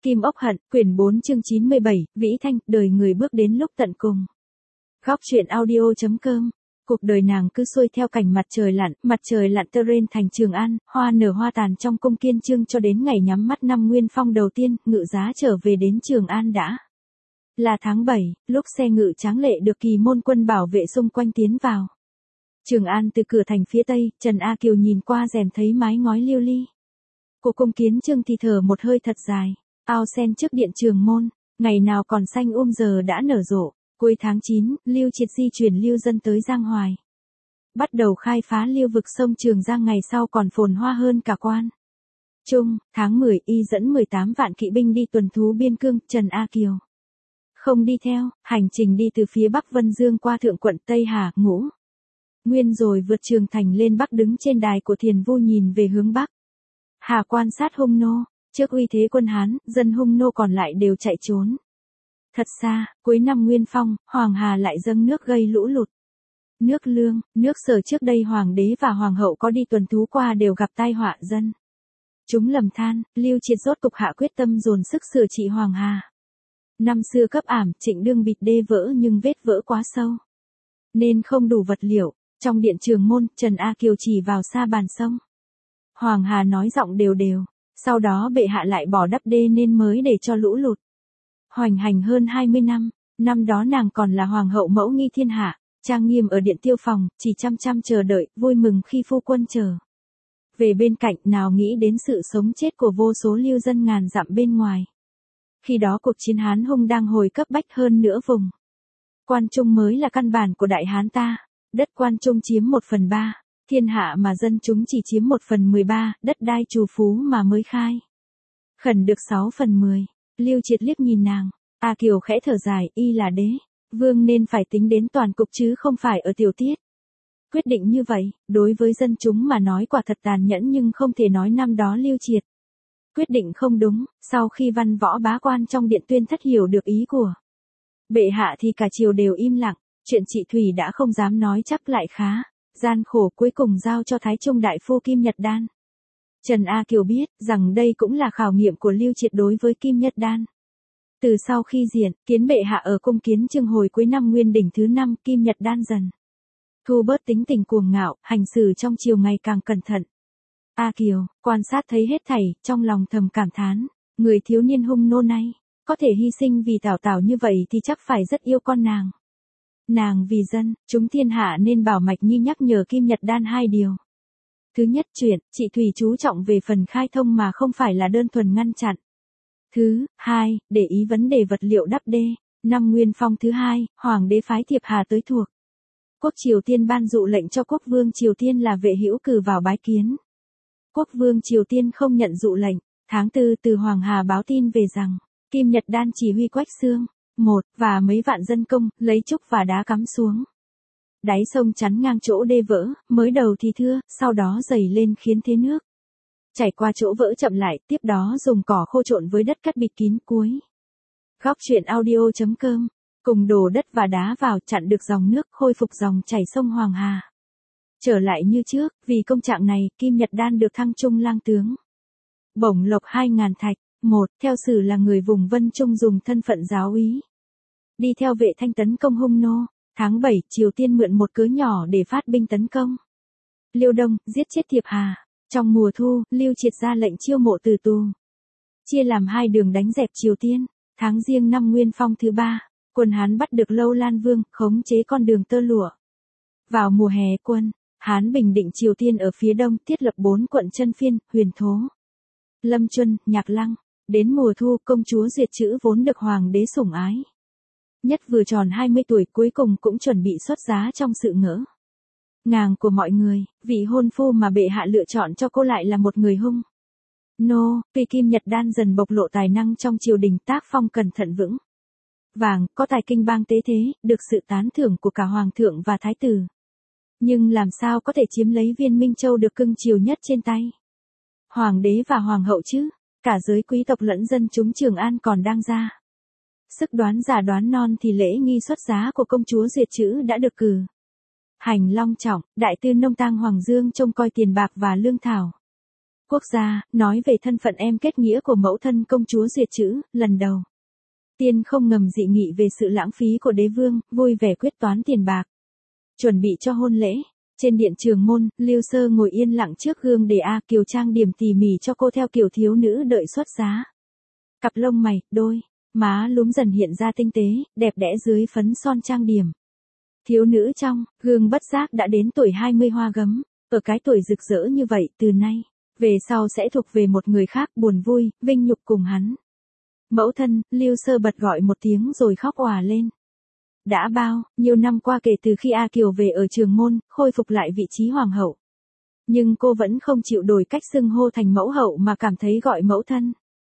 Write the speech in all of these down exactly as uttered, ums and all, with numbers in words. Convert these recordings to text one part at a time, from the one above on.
Kim Ốc Hận, quyển bốn chương chín mươi bảy, Vĩ Thanh, đời người bước đến lúc tận cùng. Góc truyện audio.com. Cuộc đời nàng cứ xuôi theo cảnh mặt trời lặn, mặt trời lặn tơ rên thành Trường An, hoa nở hoa tàn trong cung Kiên Chương cho đến ngày nhắm mắt năm Nguyên Phong đầu tiên, ngự giá trở về đến Trường An đã. Là tháng bảy, lúc xe ngự tráng lệ được kỳ môn quân bảo vệ xung quanh tiến vào. Trường An từ cửa thành phía tây, Trần A Kiều nhìn qua rèm thấy mái ngói liêu ly. Của cung Kiến Chương thì thở một hơi thật dài. Ao sen trước điện Trường Môn, ngày nào còn xanh um giờ đã nở rộ. Cuối tháng chín, Lưu Triệt di chuyển lưu dân tới Giang Hoài. Bắt đầu khai phá lưu vực sông Trường Giang, ngày sau còn phồn hoa hơn cả Quan Trung. Tháng mười, y dẫn mười tám vạn kỵ binh đi tuần thú biên cương. Trần A Kiều không đi theo, hành trình đi từ phía Bắc Vân Dương qua Thượng Quận Tây Hà, Ngũ Nguyên rồi vượt Trường Thành lên Bắc, đứng trên đài của Thiền Vu nhìn về hướng Bắc. Hà quan sát hung nô. Trước uy thế quân Hán, dân hung nô còn lại đều chạy trốn. Thật xa, cuối năm Nguyên Phong, Hoàng Hà lại dâng nước gây lũ lụt. Nước Lương, nước Sở trước đây Hoàng đế và Hoàng hậu có đi tuần thú qua đều gặp tai họa dân. Chúng lầm than, Lưu Triệt rốt cục hạ quyết tâm dồn sức sửa trị Hoàng Hà. Năm xưa cấp ảm, Trịnh Đương bịt đê vỡ nhưng vết vỡ quá sâu, nên không đủ vật liệu. Trong điện Trường Môn, Trần A Kiều chỉ vào xa bàn sông. Hoàng Hà nói giọng đều đều. Sau đó bệ hạ lại bỏ đắp đê nên mới để cho lũ lụt. Hoành hành hơn hai mươi năm, năm đó nàng còn là hoàng hậu mẫu nghi thiên hạ, trang nghiêm ở điện Tiêu Phòng, chỉ chăm chăm chờ đợi, vui mừng khi phu quân chờ về bên cạnh, nào nghĩ đến sự sống chết của vô số lưu dân ngàn dặm bên ngoài. Khi đó cuộc chiến Hán Hung đang hồi cấp bách, hơn nữa vùng Quan Trung mới là căn bản của Đại Hán ta. Đất Quan Trung chiếm một phần ba. Thiên hạ mà dân chúng chỉ chiếm một phần mười ba, đất đai trù phú mà mới khai khẩn được sáu phần mười. Lưu Triệt liếc nhìn nàng, A Kiều khẽ thở dài, y là đế vương nên phải tính đến toàn cục chứ không phải ở tiểu tiết. Quyết định như vậy, đối với dân chúng mà nói quả thật tàn nhẫn, nhưng không thể nói năm đó Lưu Triệt quyết định không đúng. Sau khi văn võ bá quan trong điện Tuyên Thất hiểu được ý của bệ hạ thì cả triều đều im lặng, chuyện chị Thủy đã không dám nói chắc lại khá gian khổ, cuối cùng giao cho Thái Trung đại phu Kim Nhật Đan. Trần A Kiều biết rằng đây cũng là khảo nghiệm của Lưu Triệt đối với Kim Nhật Đan. Từ sau khi diện kiến bệ hạ ở cung Kiến Chương hồi cuối năm Nguyên Đỉnh thứ năm, Kim Nhật Đan dần thu bớt tính tình cuồng ngạo, hành xử trong triều ngày càng cẩn thận. A Kiều quan sát thấy hết thảy, trong lòng thầm cảm thán, người thiếu niên hung nô này có thể hy sinh vì Tào Tào như vậy thì chắc phải rất yêu con nàng. Nàng vì dân, chúng thiên hạ nên bảo Mạch Nhi nhắc nhở Kim Nhật Đan hai điều. Thứ nhất, chuyện chị Thủy chú trọng về phần khai thông mà không phải là đơn thuần ngăn chặn. Thứ hai, để ý vấn đề vật liệu đắp đê. Năm Nguyên Phong thứ hai, Hoàng đế phái thiệp hà tới thuộc quốc Triều Tiên, ban dụ lệnh cho quốc vương Triều Tiên là Vệ Hữu cử vào bái kiến. Quốc vương Triều Tiên không nhận dụ lệnh. Tháng tư, từ Hoàng Hà báo tin về rằng Kim Nhật Đan chỉ huy Quách Xương một và mấy vạn dân công lấy trúc và đá cắm xuống đáy sông chắn ngang chỗ đê vỡ, mới đầu thì thưa, sau đó dày lên khiến thế nước chảy qua chỗ vỡ chậm lại, tiếp đó dùng cỏ khô trộn với đất cắt bịt kín. Cuối góc truyện audio.com. Cùng đổ đất và đá vào, chặn được dòng nước, khôi phục dòng chảy sông Hoàng Hà trở lại như trước. Vì công trạng này, Kim Nhật Đan được thăng trung lang tướng, bổng lộc hai ngàn thạch. Một, theo sử là người vùng Vân Trung, dùng thân phận giáo úy đi theo Vệ Thanh tấn công hung nô. Tháng bảy, Triều Tiên mượn một cớ nhỏ để phát binh tấn công Liêu Đông, giết chết thiệp hà. Trong mùa thu, Lưu Triệt ra lệnh chiêu mộ từ tù, chia làm hai đường đánh dẹp Triều Tiên. Tháng Giêng năm Nguyên Phong thứ ba, quân Hán bắt được Lâu Lan Vương, khống chế con đường tơ lụa. Vào mùa hè, quân Hán bình định Triều Tiên ở phía đông, thiết lập bốn quận Chân Phiên, Huyền Thố, Lâm Chuân, Nhạc Lăng. Đến mùa thu, công chúa Duyệt Chữ vốn được hoàng đế sủng ái nhất vừa tròn hai mươi tuổi, cuối cùng cũng chuẩn bị xuất giá trong sự ngỡ ngàng của mọi người. Vị hôn phu mà bệ hạ lựa chọn cho cô lại là một người hung nô. Vì Kim Nhật Đan dần bộc lộ tài năng trong triều đình, tác phong cẩn thận vững vàng, có tài kinh bang tế thế, được sự tán thưởng của cả hoàng thượng và thái tử. Nhưng làm sao có thể chiếm lấy Viên Minh Châu được cưng chiều nhất trên tay hoàng đế và hoàng hậu chứ? Cả giới quý tộc lẫn dân chúng Trường An còn đang ra sức đoán già đoán non thì lễ nghi xuất giá của công chúa Duyệt Chữ đã được cử hành long trọng. Đại tư nông tang Hoàng Dương trông coi tiền bạc và lương thảo. quốc gia, nói về thân phận em kết nghĩa của mẫu thân công chúa Duyệt Chữ, lần đầu. Tiên không ngầm dị nghị về sự lãng phí của đế vương, vui vẻ quyết toán tiền bạc. Chuẩn bị cho hôn lễ. Trên điện Trường Môn, Lưu Sơ ngồi yên lặng trước gương để A Kiều trang điểm tỉ mỉ cho cô theo kiểu thiếu nữ đợi xuất giá. Cặp lông mày, đôi, má lúm dần hiện ra tinh tế, đẹp đẽ dưới phấn son trang điểm. Thiếu nữ trong, gương bất giác đã đến tuổi hai mươi hoa gấm, ở cái tuổi rực rỡ như vậy từ nay, về sau sẽ thuộc về một người khác buồn vui, vinh nhục cùng hắn. Mẫu thân, Lưu Sơ bật gọi một tiếng rồi khóc òa lên. Đã bao, nhiều năm qua kể từ khi A Kiều về ở Trường Môn, khôi phục lại vị trí hoàng hậu. Nhưng cô vẫn không chịu đổi cách xưng hô thành mẫu hậu mà cảm thấy gọi mẫu thân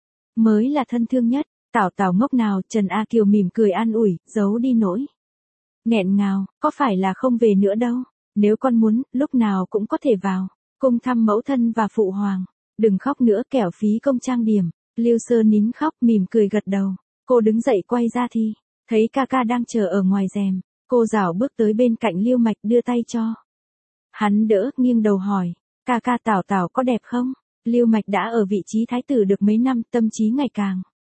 mới là thân thương nhất. Tảo tảo ngốc nào, Trần A Kiều mỉm cười an ủi, giấu đi nỗi nghẹn ngào, có phải là không về nữa đâu, nếu con muốn, lúc nào cũng có thể vào, cùng thăm mẫu thân và phụ hoàng, đừng khóc nữa kẻo phí công trang điểm. Lưu Sơ nín khóc mỉm cười gật đầu, cô đứng dậy quay ra thì, thấy ca ca đang chờ ở ngoài rèm, cô rảo bước tới bên cạnh Lưu Mạch đưa tay cho. Hắn đỡ, nghiêng đầu hỏi, ca ca Tảo Tảo có đẹp không? Lưu Mạch đã ở vị trí thái tử được mấy năm, tâm trí ngày càng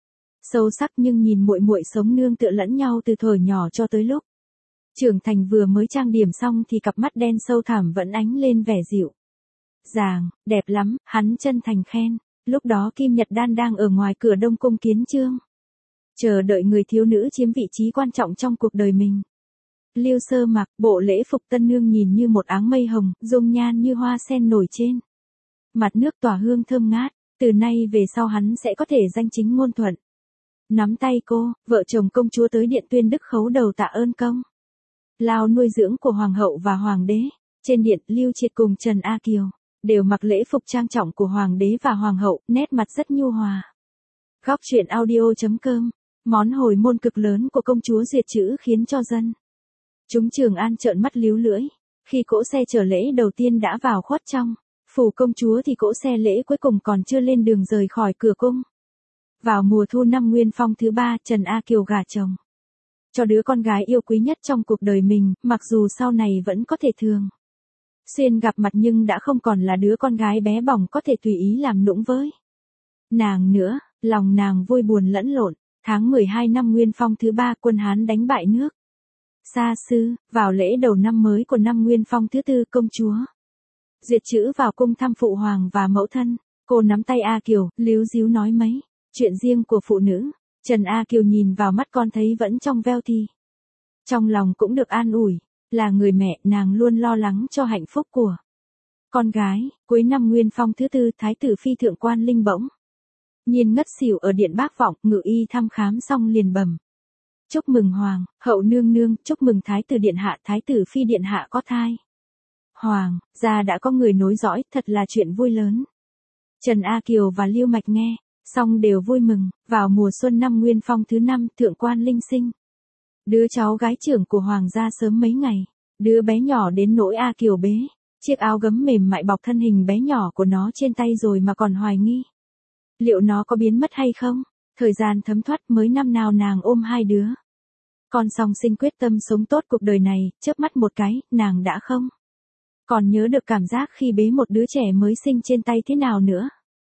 sâu sắc nhưng nhìn muội muội sống nương tựa lẫn nhau từ thuở nhỏ cho tới lúc trưởng thành vừa mới trang điểm xong thì cặp mắt đen sâu thẳm vẫn ánh lên vẻ dịu dàng, đẹp lắm, hắn chân thành khen. Lúc đó Kim Nhật Đan đang ở ngoài cửa Đông Cung kiến chương, chờ đợi người thiếu nữ chiếm vị trí quan trọng trong cuộc đời mình. Lưu Sơ mặc bộ lễ phục tân nương nhìn như một áng mây hồng, dung nhan như hoa sen nổi trên mặt nước tỏa hương thơm ngát. Từ nay về sau hắn sẽ có thể danh chính ngôn thuận. Nắm tay cô, vợ chồng công chúa tới điện Tuyên Đức khấu đầu tạ ơn công lao nuôi dưỡng của hoàng hậu và hoàng đế. Trên điện, Lưu Triệt cùng Trần A Kiều đều mặc lễ phục trang trọng của hoàng đế và hoàng hậu, nét mặt rất nhu hòa. Góc truyện audio chấm com. Món hồi môn cực lớn của công chúa Duyệt Chữ khiến cho dân chúng Trường An trợn mắt líu lưỡi. Khi cỗ xe chở lễ đầu tiên đã vào khuất trong phủ công chúa thì cỗ xe lễ cuối cùng còn chưa lên đường rời khỏi cửa cung. Vào mùa thu năm Nguyên Phong thứ ba, Trần A Kiều gả chồng cho đứa con gái yêu quý nhất trong cuộc đời mình, mặc dù sau này vẫn có thể thường xuyên gặp mặt nhưng đã không còn là đứa con gái bé bỏng có thể tùy ý làm nũng với nàng nữa. Lòng nàng vui buồn lẫn lộn. Tháng mười hai năm Nguyên Phong thứ ba, quân Hán đánh bại nước Sa Sư. Vào lễ đầu năm mới của năm Nguyên Phong thứ tư, công chúa Duyệt Chữ vào cung thăm phụ hoàng và mẫu thân. Cô nắm tay A Kiều, líu díu nói mấy chuyện riêng của phụ nữ. Trần A Kiều nhìn vào mắt con thấy vẫn trong veo thì trong lòng cũng được an ủi. Là người mẹ, nàng luôn lo lắng cho hạnh phúc của con gái. Cuối năm Nguyên Phong thứ tư, Thái tử Phi Thượng Quan Linh bỗng nhiên ngất xỉu ở điện Bác Vọng. Ngự y thăm khám xong liền bẩm: chúc mừng hoàng hậu nương nương, chúc mừng Thái tử điện hạ, Thái tử Phi điện hạ có thai. Hoàng gia đã có người nối dõi, thật là chuyện vui lớn. Trần A Kiều và Lưu Mạch nghe xong đều vui mừng. Vào mùa xuân năm Nguyên Phong thứ năm, Thượng Quan Linh sinh đứa cháu gái trưởng của hoàng gia sớm mấy ngày. Đứa bé nhỏ đến nỗi A Kiều bế chiếc áo gấm mềm mại bọc thân hình bé nhỏ của nó trên tay rồi mà còn hoài nghi liệu nó có biến mất hay không. Thời gian thấm thoát, mới năm nào nàng ôm hai đứa con song sinh quyết tâm sống tốt cuộc đời này. Chớp mắt một cái, nàng đã không còn nhớ được cảm giác khi bế một đứa trẻ mới sinh trên tay thế nào nữa.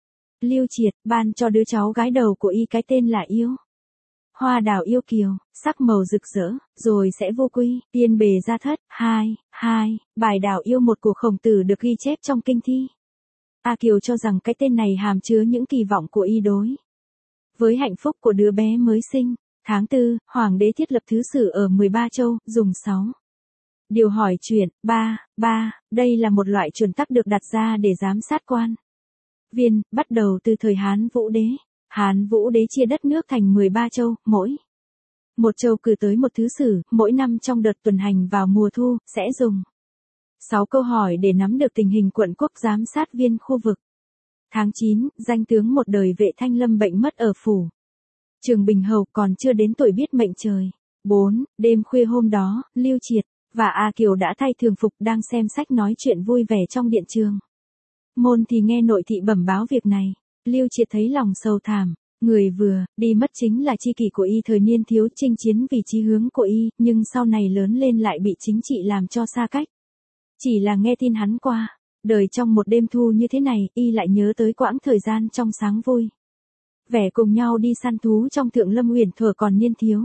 Lưu Triệt ban cho đứa cháu gái đầu của y cái tên là Yêu Hoa Đào Yêu Kiều, sắc màu rực rỡ, rồi sẽ vô quy. Tiên bề gia thất. Hai, hai, bài Đào Yêu một của Khổng Tử được ghi chép trong kinh thi. A Kiều cho rằng cái tên này hàm chứa những kỳ vọng của y đối với hạnh phúc của đứa bé mới sinh. Tháng tư, hoàng đế thiết lập thứ sử ở mười ba châu, dùng sáu điều hỏi chuyện. Ba, ba, đây là một loại chuẩn tắc được đặt ra để giám sát quan viên, bắt đầu từ thời Hán Vũ Đế. Hán Vũ Đế chia đất nước thành mười ba châu, mỗi một châu cử tới một thứ sử. Mỗi năm trong đợt tuần hành vào mùa thu, sẽ dùng sáu câu hỏi để nắm được tình hình quận quốc, giám sát viên khu vực. Tháng chín, danh tướng một đời Vệ Thanh Lâm bệnh mất ở phủ Trường Bình Hầu, còn chưa đến tuổi biết mệnh trời. Bốn, đêm khuya hôm đó, Lưu Triệt và A Kiều đã thay thường phục đang xem sách nói chuyện vui vẻ trong điện Trường Môn thì nghe nội thị bẩm báo việc này. Lưu Triệt thấy lòng sầu thảm. Người vừa đi mất chính là tri kỷ của y thời niên thiếu, chinh chiến vì chí hướng của y, nhưng sau này lớn lên lại bị chính trị làm cho xa cách. Chỉ là nghe tin hắn qua Đời trong một đêm thu như thế này, y lại nhớ tới quãng thời gian trong sáng vui. Vẻ cùng nhau đi săn thú trong Thượng Lâm Uyển thuở còn niên thiếu.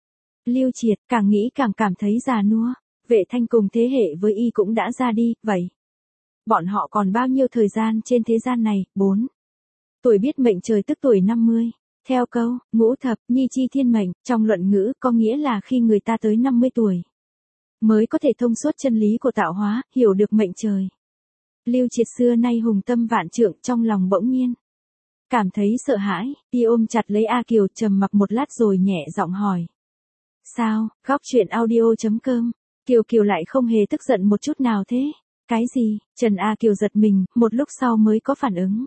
Lưu Triệt càng nghĩ càng cảm thấy già nua, Vệ Thanh cùng thế hệ với y cũng đã ra đi, vậy. Bọn họ còn bao nhiêu thời gian trên thế gian này, bốn. Tuổi biết mệnh trời tức tuổi năm mươi. Theo câu, ngũ thập, nhi chi thiên mệnh, trong luận ngữ có nghĩa là khi người ta tới năm mươi tuổi. Mới có thể thông suốt chân lý của tạo hóa, hiểu được mệnh trời. Lưu Triệt xưa nay hùng tâm vạn trượng trong lòng bỗng nhiên. Cảm thấy sợ hãi, y ôm chặt lấy A Kiều trầm mặc một lát rồi nhẹ giọng hỏi. Sao, góc chuyện audio chấm com, Kiều Kiều lại không hề tức giận một chút nào thế? Cái gì? Trần A Kiều giật mình, một lúc sau mới có phản ứng.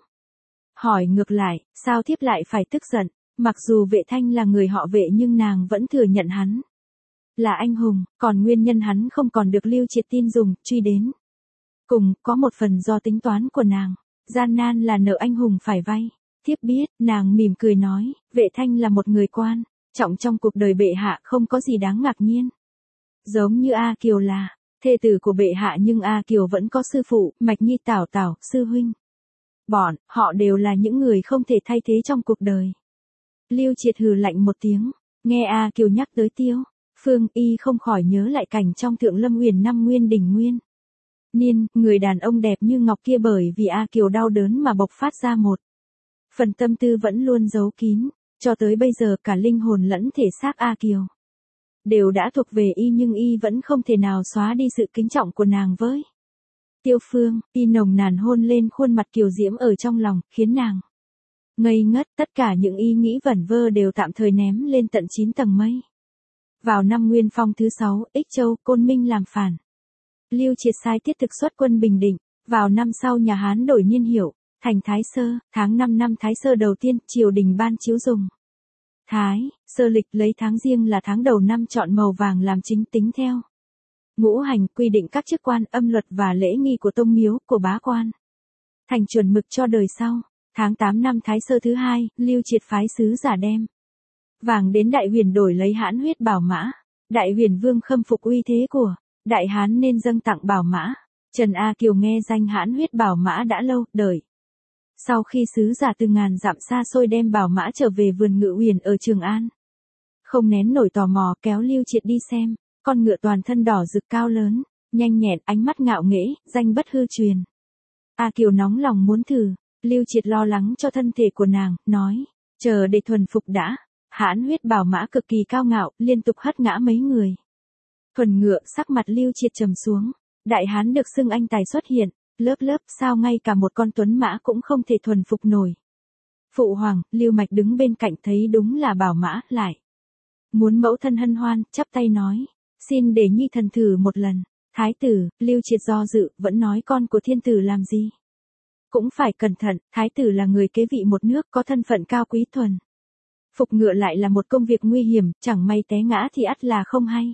Hỏi ngược lại, sao thiếp lại phải tức giận? Mặc dù Vệ Thanh là người họ Vệ nhưng nàng vẫn thừa nhận hắn là anh hùng, còn nguyên nhân hắn không còn được Lưu Triệt tin dùng, truy đến. Cùng, có một phần do tính toán của nàng. Gian nan là nợ anh hùng phải vay. Thiếp biết, nàng mỉm cười nói, Vệ Thanh là một người quan trọng trong cuộc đời bệ hạ, không có gì đáng ngạc nhiên. Giống như A Kiều là thê tử của bệ hạ, nhưng A Kiều vẫn có sư phụ, Mạch Nhi Tảo Tảo, sư huynh. Bọn, họ đều là những người không thể thay thế trong cuộc đời. Lưu Triệt hừ lạnh một tiếng, nghe A Kiều nhắc tới Tiêu Phương, y không khỏi nhớ lại cảnh trong Thượng Lâm Uyển năm Nguyên Đỉnh Nguyên. Niên, người đàn ông đẹp như ngọc kia bởi vì A Kiều đau đớn mà bộc phát ra một phần tâm tư vẫn luôn giấu kín, cho tới bây giờ cả linh hồn lẫn thể xác A Kiều đều đã thuộc về y, nhưng y vẫn không thể nào xóa đi sự kính trọng của nàng với Tiêu Phương. Y nồng nàn hôn lên khuôn mặt kiều diễm ở trong lòng, khiến nàng ngây ngất, tất cả những ý nghĩ vẩn vơ đều tạm thời ném lên tận chín tầng mây. Vào năm Nguyên Phong thứ sáu, Ích Châu, Côn Minh làm phản. Lưu Triệt sai tiết thực xuất quân Bình Định. Vào năm sau nhà Hán đổi niên hiệu thành Thái Sơ, tháng năm năm Thái Sơ đầu tiên, triều đình ban chiếu dùng Thái Sơ lịch, lấy tháng Giêng là tháng đầu năm, chọn màu vàng làm chính, tính theo ngũ hành, quy định các chức quan, âm luật và lễ nghi của tông miếu, của bá quan, thành chuẩn mực cho đời sau. Tháng tám năm Thái Sơ thứ hai, Lưu Triệt phái sứ giả đem vàng đến Đại Huyền đổi lấy hãn huyết bảo mã. Đại Huyền vương khâm phục uy thế của Đại Hán nên dâng tặng bảo mã. Trần A Kiều nghe danh hãn huyết bảo mã đã lâu, đợi. Sau khi sứ giả từ ngàn dặm xa xôi đem bảo mã trở về vườn Ngự Uyển ở Trường An, không nén nổi tò mò kéo Lưu Triệt đi xem. Con ngựa toàn thân đỏ rực cao lớn, nhanh nhẹn, ánh mắt ngạo nghễ, danh bất hư truyền. A Kiều nóng lòng muốn thử. Lưu Triệt lo lắng cho thân thể của nàng, nói, chờ để thuần phục đã. Hãn huyết bảo mã cực kỳ cao ngạo, liên tục hất ngã mấy người. Thuần ngựa, sắc mặt Lưu Triệt trầm xuống. Đại Hán được xưng anh tài xuất hiện, lớp lớp, sao ngay cả một con tuấn mã cũng không thể thuần phục nổi. Phụ hoàng, Lưu Mạch đứng bên cạnh thấy đúng là bảo mã, lại muốn mẫu thân hân hoan, chắp tay nói, xin để nhi thần thử một lần. Thái tử, Lưu Triệt do dự, vẫn nói con của thiên tử làm gì cũng phải cẩn thận, thái tử là người kế vị một nước, có thân phận cao quý, thuần phục ngựa lại là một công việc nguy hiểm, chẳng may té ngã thì ắt là không hay.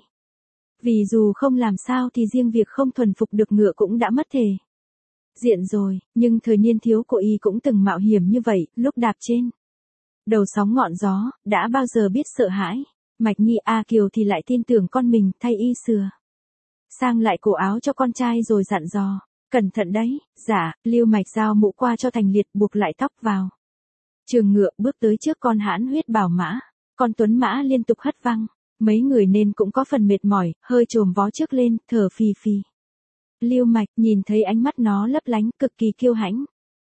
Vì dù không làm sao thì riêng việc không thuần phục được ngựa cũng đã mất thể diện rồi, nhưng thời niên thiếu của y cũng từng mạo hiểm như vậy, lúc đạp trên đầu sóng ngọn gió, đã bao giờ biết sợ hãi. Mạch Nhi A Kiều thì lại tin tưởng con mình, thay y sửa sang lại cổ áo cho con trai rồi dặn dò, cẩn thận đấy. Dạ. Lưu Mạch giao mũ qua cho Thành Liệt, buộc lại tóc vào trường ngựa, bước tới trước con hãn huyết bảo mã. Con tuấn mã liên tục hất văng, mấy người nên cũng có phần mệt mỏi, hơi chồm vó trước lên, thở phì phì. Lưu Mạch nhìn thấy ánh mắt nó lấp lánh, cực kỳ kiêu hãnh.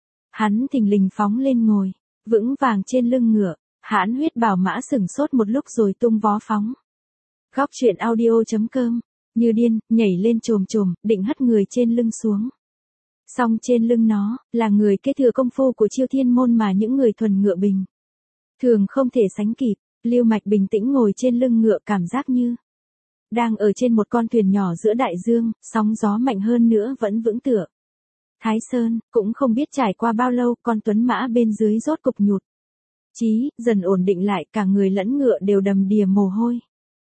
Hắn thình lình phóng lên ngồi vững vàng trên lưng ngựa. Hãn huyết bảo mã sửng sốt một lúc rồi tung vó phóng. Góc chuyện audio chấm com, như điên, nhảy lên chồm chồm, định hất người trên lưng xuống. Song trên lưng nó, là người kế thừa công phu của Chiêu Thiên môn mà những người thuần ngựa bình thường không thể sánh kịp. Lưu Mạch bình tĩnh ngồi trên lưng ngựa, cảm giác như đang ở trên một con thuyền nhỏ giữa đại dương, sóng gió mạnh hơn nữa vẫn vững tựa Thái Sơn. Cũng không biết trải qua bao lâu, con tuấn mã bên dưới rốt cục nhụt chí, dần ổn định lại, cả người lẫn ngựa đều đầm đìa mồ hôi.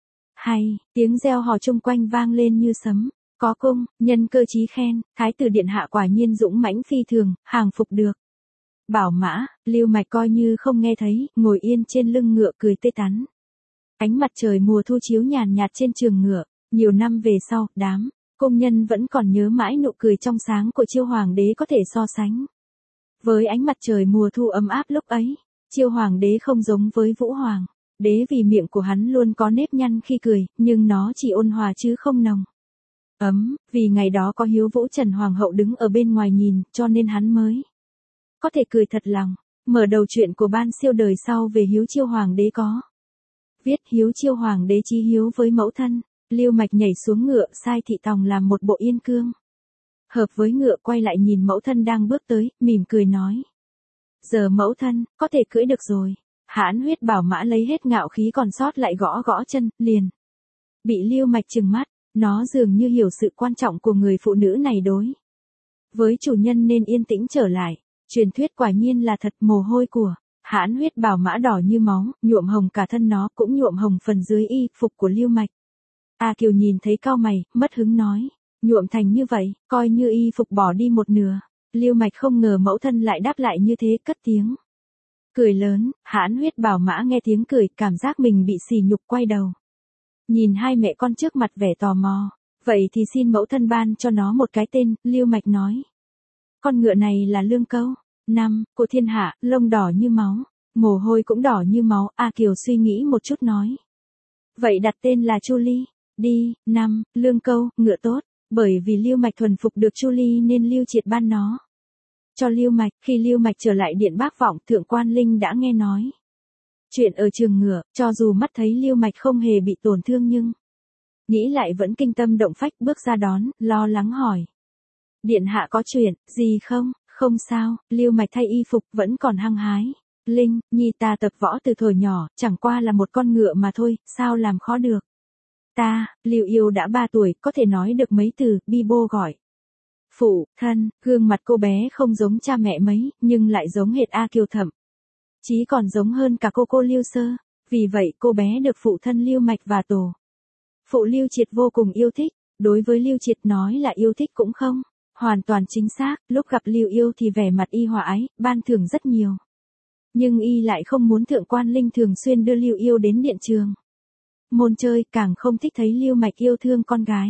Hay, tiếng reo hò chung quanh vang lên như sấm. Có cung, nhân cơ chí khen, thái tử điện hạ quả nhiên dũng mãnh phi thường, hàng phục được bảo mã. Lưu Mạch coi như không nghe thấy, ngồi yên trên lưng ngựa cười tươi tắn. Ánh mặt trời mùa thu chiếu nhàn nhạt trên trường ngựa. Nhiều năm về sau, đám Công nhân vẫn còn nhớ mãi nụ cười trong sáng của Chiêu Hoàng đế có thể so sánh với ánh mặt trời mùa thu ấm áp lúc ấy. Chiêu Hoàng đế không giống với Vũ Hoàng đế vì miệng của hắn luôn có nếp nhăn khi cười, nhưng nó chỉ ôn hòa chứ không nồng ấm, vì ngày đó có Hiếu Vũ Trần Hoàng hậu đứng ở bên ngoài nhìn, cho nên hắn mới có thể cười thật lòng. Mở đầu chuyện của ban siêu đời sau về Hiếu Chiêu Hoàng đế có viết Hiếu Chiêu Hoàng đế chí hiếu với mẫu thân. Lưu Mạch nhảy xuống ngựa, sai thị tòng làm một bộ yên cương. Hợp với ngựa quay lại nhìn mẫu thân đang bước tới, mỉm cười nói. Giờ mẫu thân, có thể cưỡi được rồi. Hãn Huyết Bảo Mã lấy hết ngạo khí còn sót lại gõ gõ chân, liền. Bị Lưu Mạch trừng mắt, nó dường như hiểu sự quan trọng của người phụ nữ này đối với chủ nhân nên yên tĩnh trở lại. Truyền thuyết quả nhiên là thật, mồ hôi của Hãn Huyết Bảo Mã đỏ như máu, nhuộm hồng cả thân nó, cũng nhuộm hồng phần dưới y phục của Lưu Mạch. A Kiều nhìn thấy cau mày, mất hứng nói, nhuộm thành như vậy, coi như y phục bỏ đi một nửa. Lưu Mạch không ngờ mẫu thân lại đáp lại như thế, cất tiếng cười lớn. Hãn Huyết Bảo Mã nghe tiếng cười, cảm giác mình bị sỉ nhục, quay đầu nhìn hai mẹ con trước mặt vẻ tò mò. Vậy thì xin mẫu thân ban cho nó một cái tên. Lưu Mạch nói, con ngựa này là Lương Câu, năm của thiên hạ, lông đỏ như máu, mồ hôi cũng đỏ như máu. A Kiều suy nghĩ một chút nói, vậy đặt tên là Chu Ly đi. Năm Lương Câu, ngựa tốt. Bởi vì Lưu Mạch thuần phục được Chu Ly nên Lưu Triệt ban nó cho Lưu Mạch. Khi Lưu Mạch trở lại điện Bác Vọng, Thượng Quan Linh đã nghe nói chuyện ở trường ngựa. Cho dù mắt thấy Lưu Mạch không hề bị tổn thương nhưng nghĩ lại vẫn kinh tâm động phách, bước ra đón, lo lắng hỏi, điện hạ có chuyện gì không? Không sao. Lưu Mạch thay y phục, vẫn còn hăng hái. Linh, nhi ta tập võ từ thuở nhỏ, chẳng qua là một con ngựa mà thôi, sao làm khó được ta. Lưu Yêu đã ba tuổi, có thể nói được mấy từ. Bi bô gọi phụ thân. Gương mặt cô bé không giống cha mẹ mấy, nhưng lại giống hệt A Kiều, thậm chí còn giống hơn cả cô cô Lưu Sơ. Vì vậy cô bé được phụ thân Lưu Mạch và tổ phụ Lưu Triệt vô cùng yêu thích. Đối với Lưu Triệt nói là yêu thích cũng không hoàn toàn chính xác. Lúc gặp Lưu Yêu thì vẻ mặt y hòa ái, ban thưởng rất nhiều. Nhưng y lại không muốn Thượng Quan Linh thường xuyên đưa Lưu Yêu đến điện trường môn chơi, càng không thích thấy Lưu Mạch yêu thương con gái.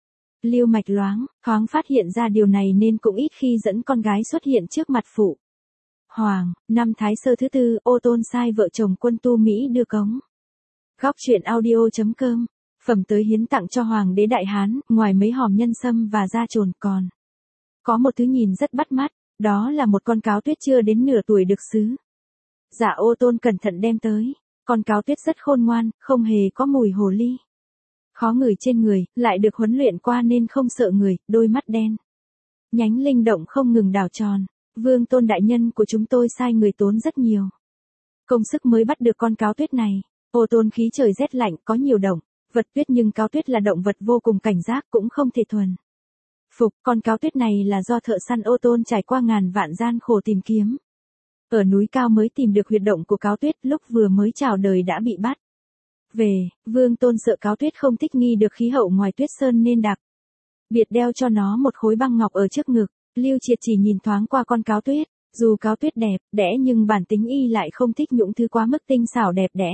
Lưu Mạch loáng thoáng phát hiện ra điều này nên cũng ít khi dẫn con gái xuất hiện trước mặt phụ hoàng. Năm Thái Sơ thứ tư, Ô Tôn sai vợ chồng Quân Tu Mỹ đưa cống. Góc truyện audio chấm com phẩm tới hiến tặng cho Hoàng đế Đại Hán. Ngoài mấy hòm nhân sâm và da trồn còn có một thứ nhìn rất bắt mắt, đó là một con cáo tuyết chưa đến nửa tuổi được sứ giả Ô Tôn cẩn thận đem tới. Con cáo tuyết rất khôn ngoan, không hề có mùi hồ ly khó ngửi trên người, lại được huấn luyện qua nên không sợ người, đôi mắt đen nhánh linh động không ngừng đảo tròn. Vương Tôn đại nhân của chúng tôi sai người tốn rất nhiều công sức mới bắt được con cáo tuyết này. Ô Tôn khí trời rét lạnh, có nhiều động vật tuyết, nhưng cáo tuyết là động vật vô cùng cảnh giác, cũng không thể thuần phục. Con cáo tuyết này là do thợ săn Ô Tôn trải qua ngàn vạn gian khổ tìm kiếm ở núi cao mới tìm được huyệt động của cáo tuyết. Lúc vừa mới chào đời đã bị bắt về. Vương Tôn sợ cáo tuyết không thích nghi được khí hậu ngoài Tuyết Sơn nên đặc biệt đeo cho nó một khối băng ngọc ở trước ngực. Lưu Triệt chỉ nhìn thoáng qua con cáo tuyết, dù cáo tuyết đẹp đẽ nhưng bản tính y lại không thích những thứ quá mức tinh xảo đẹp đẽ.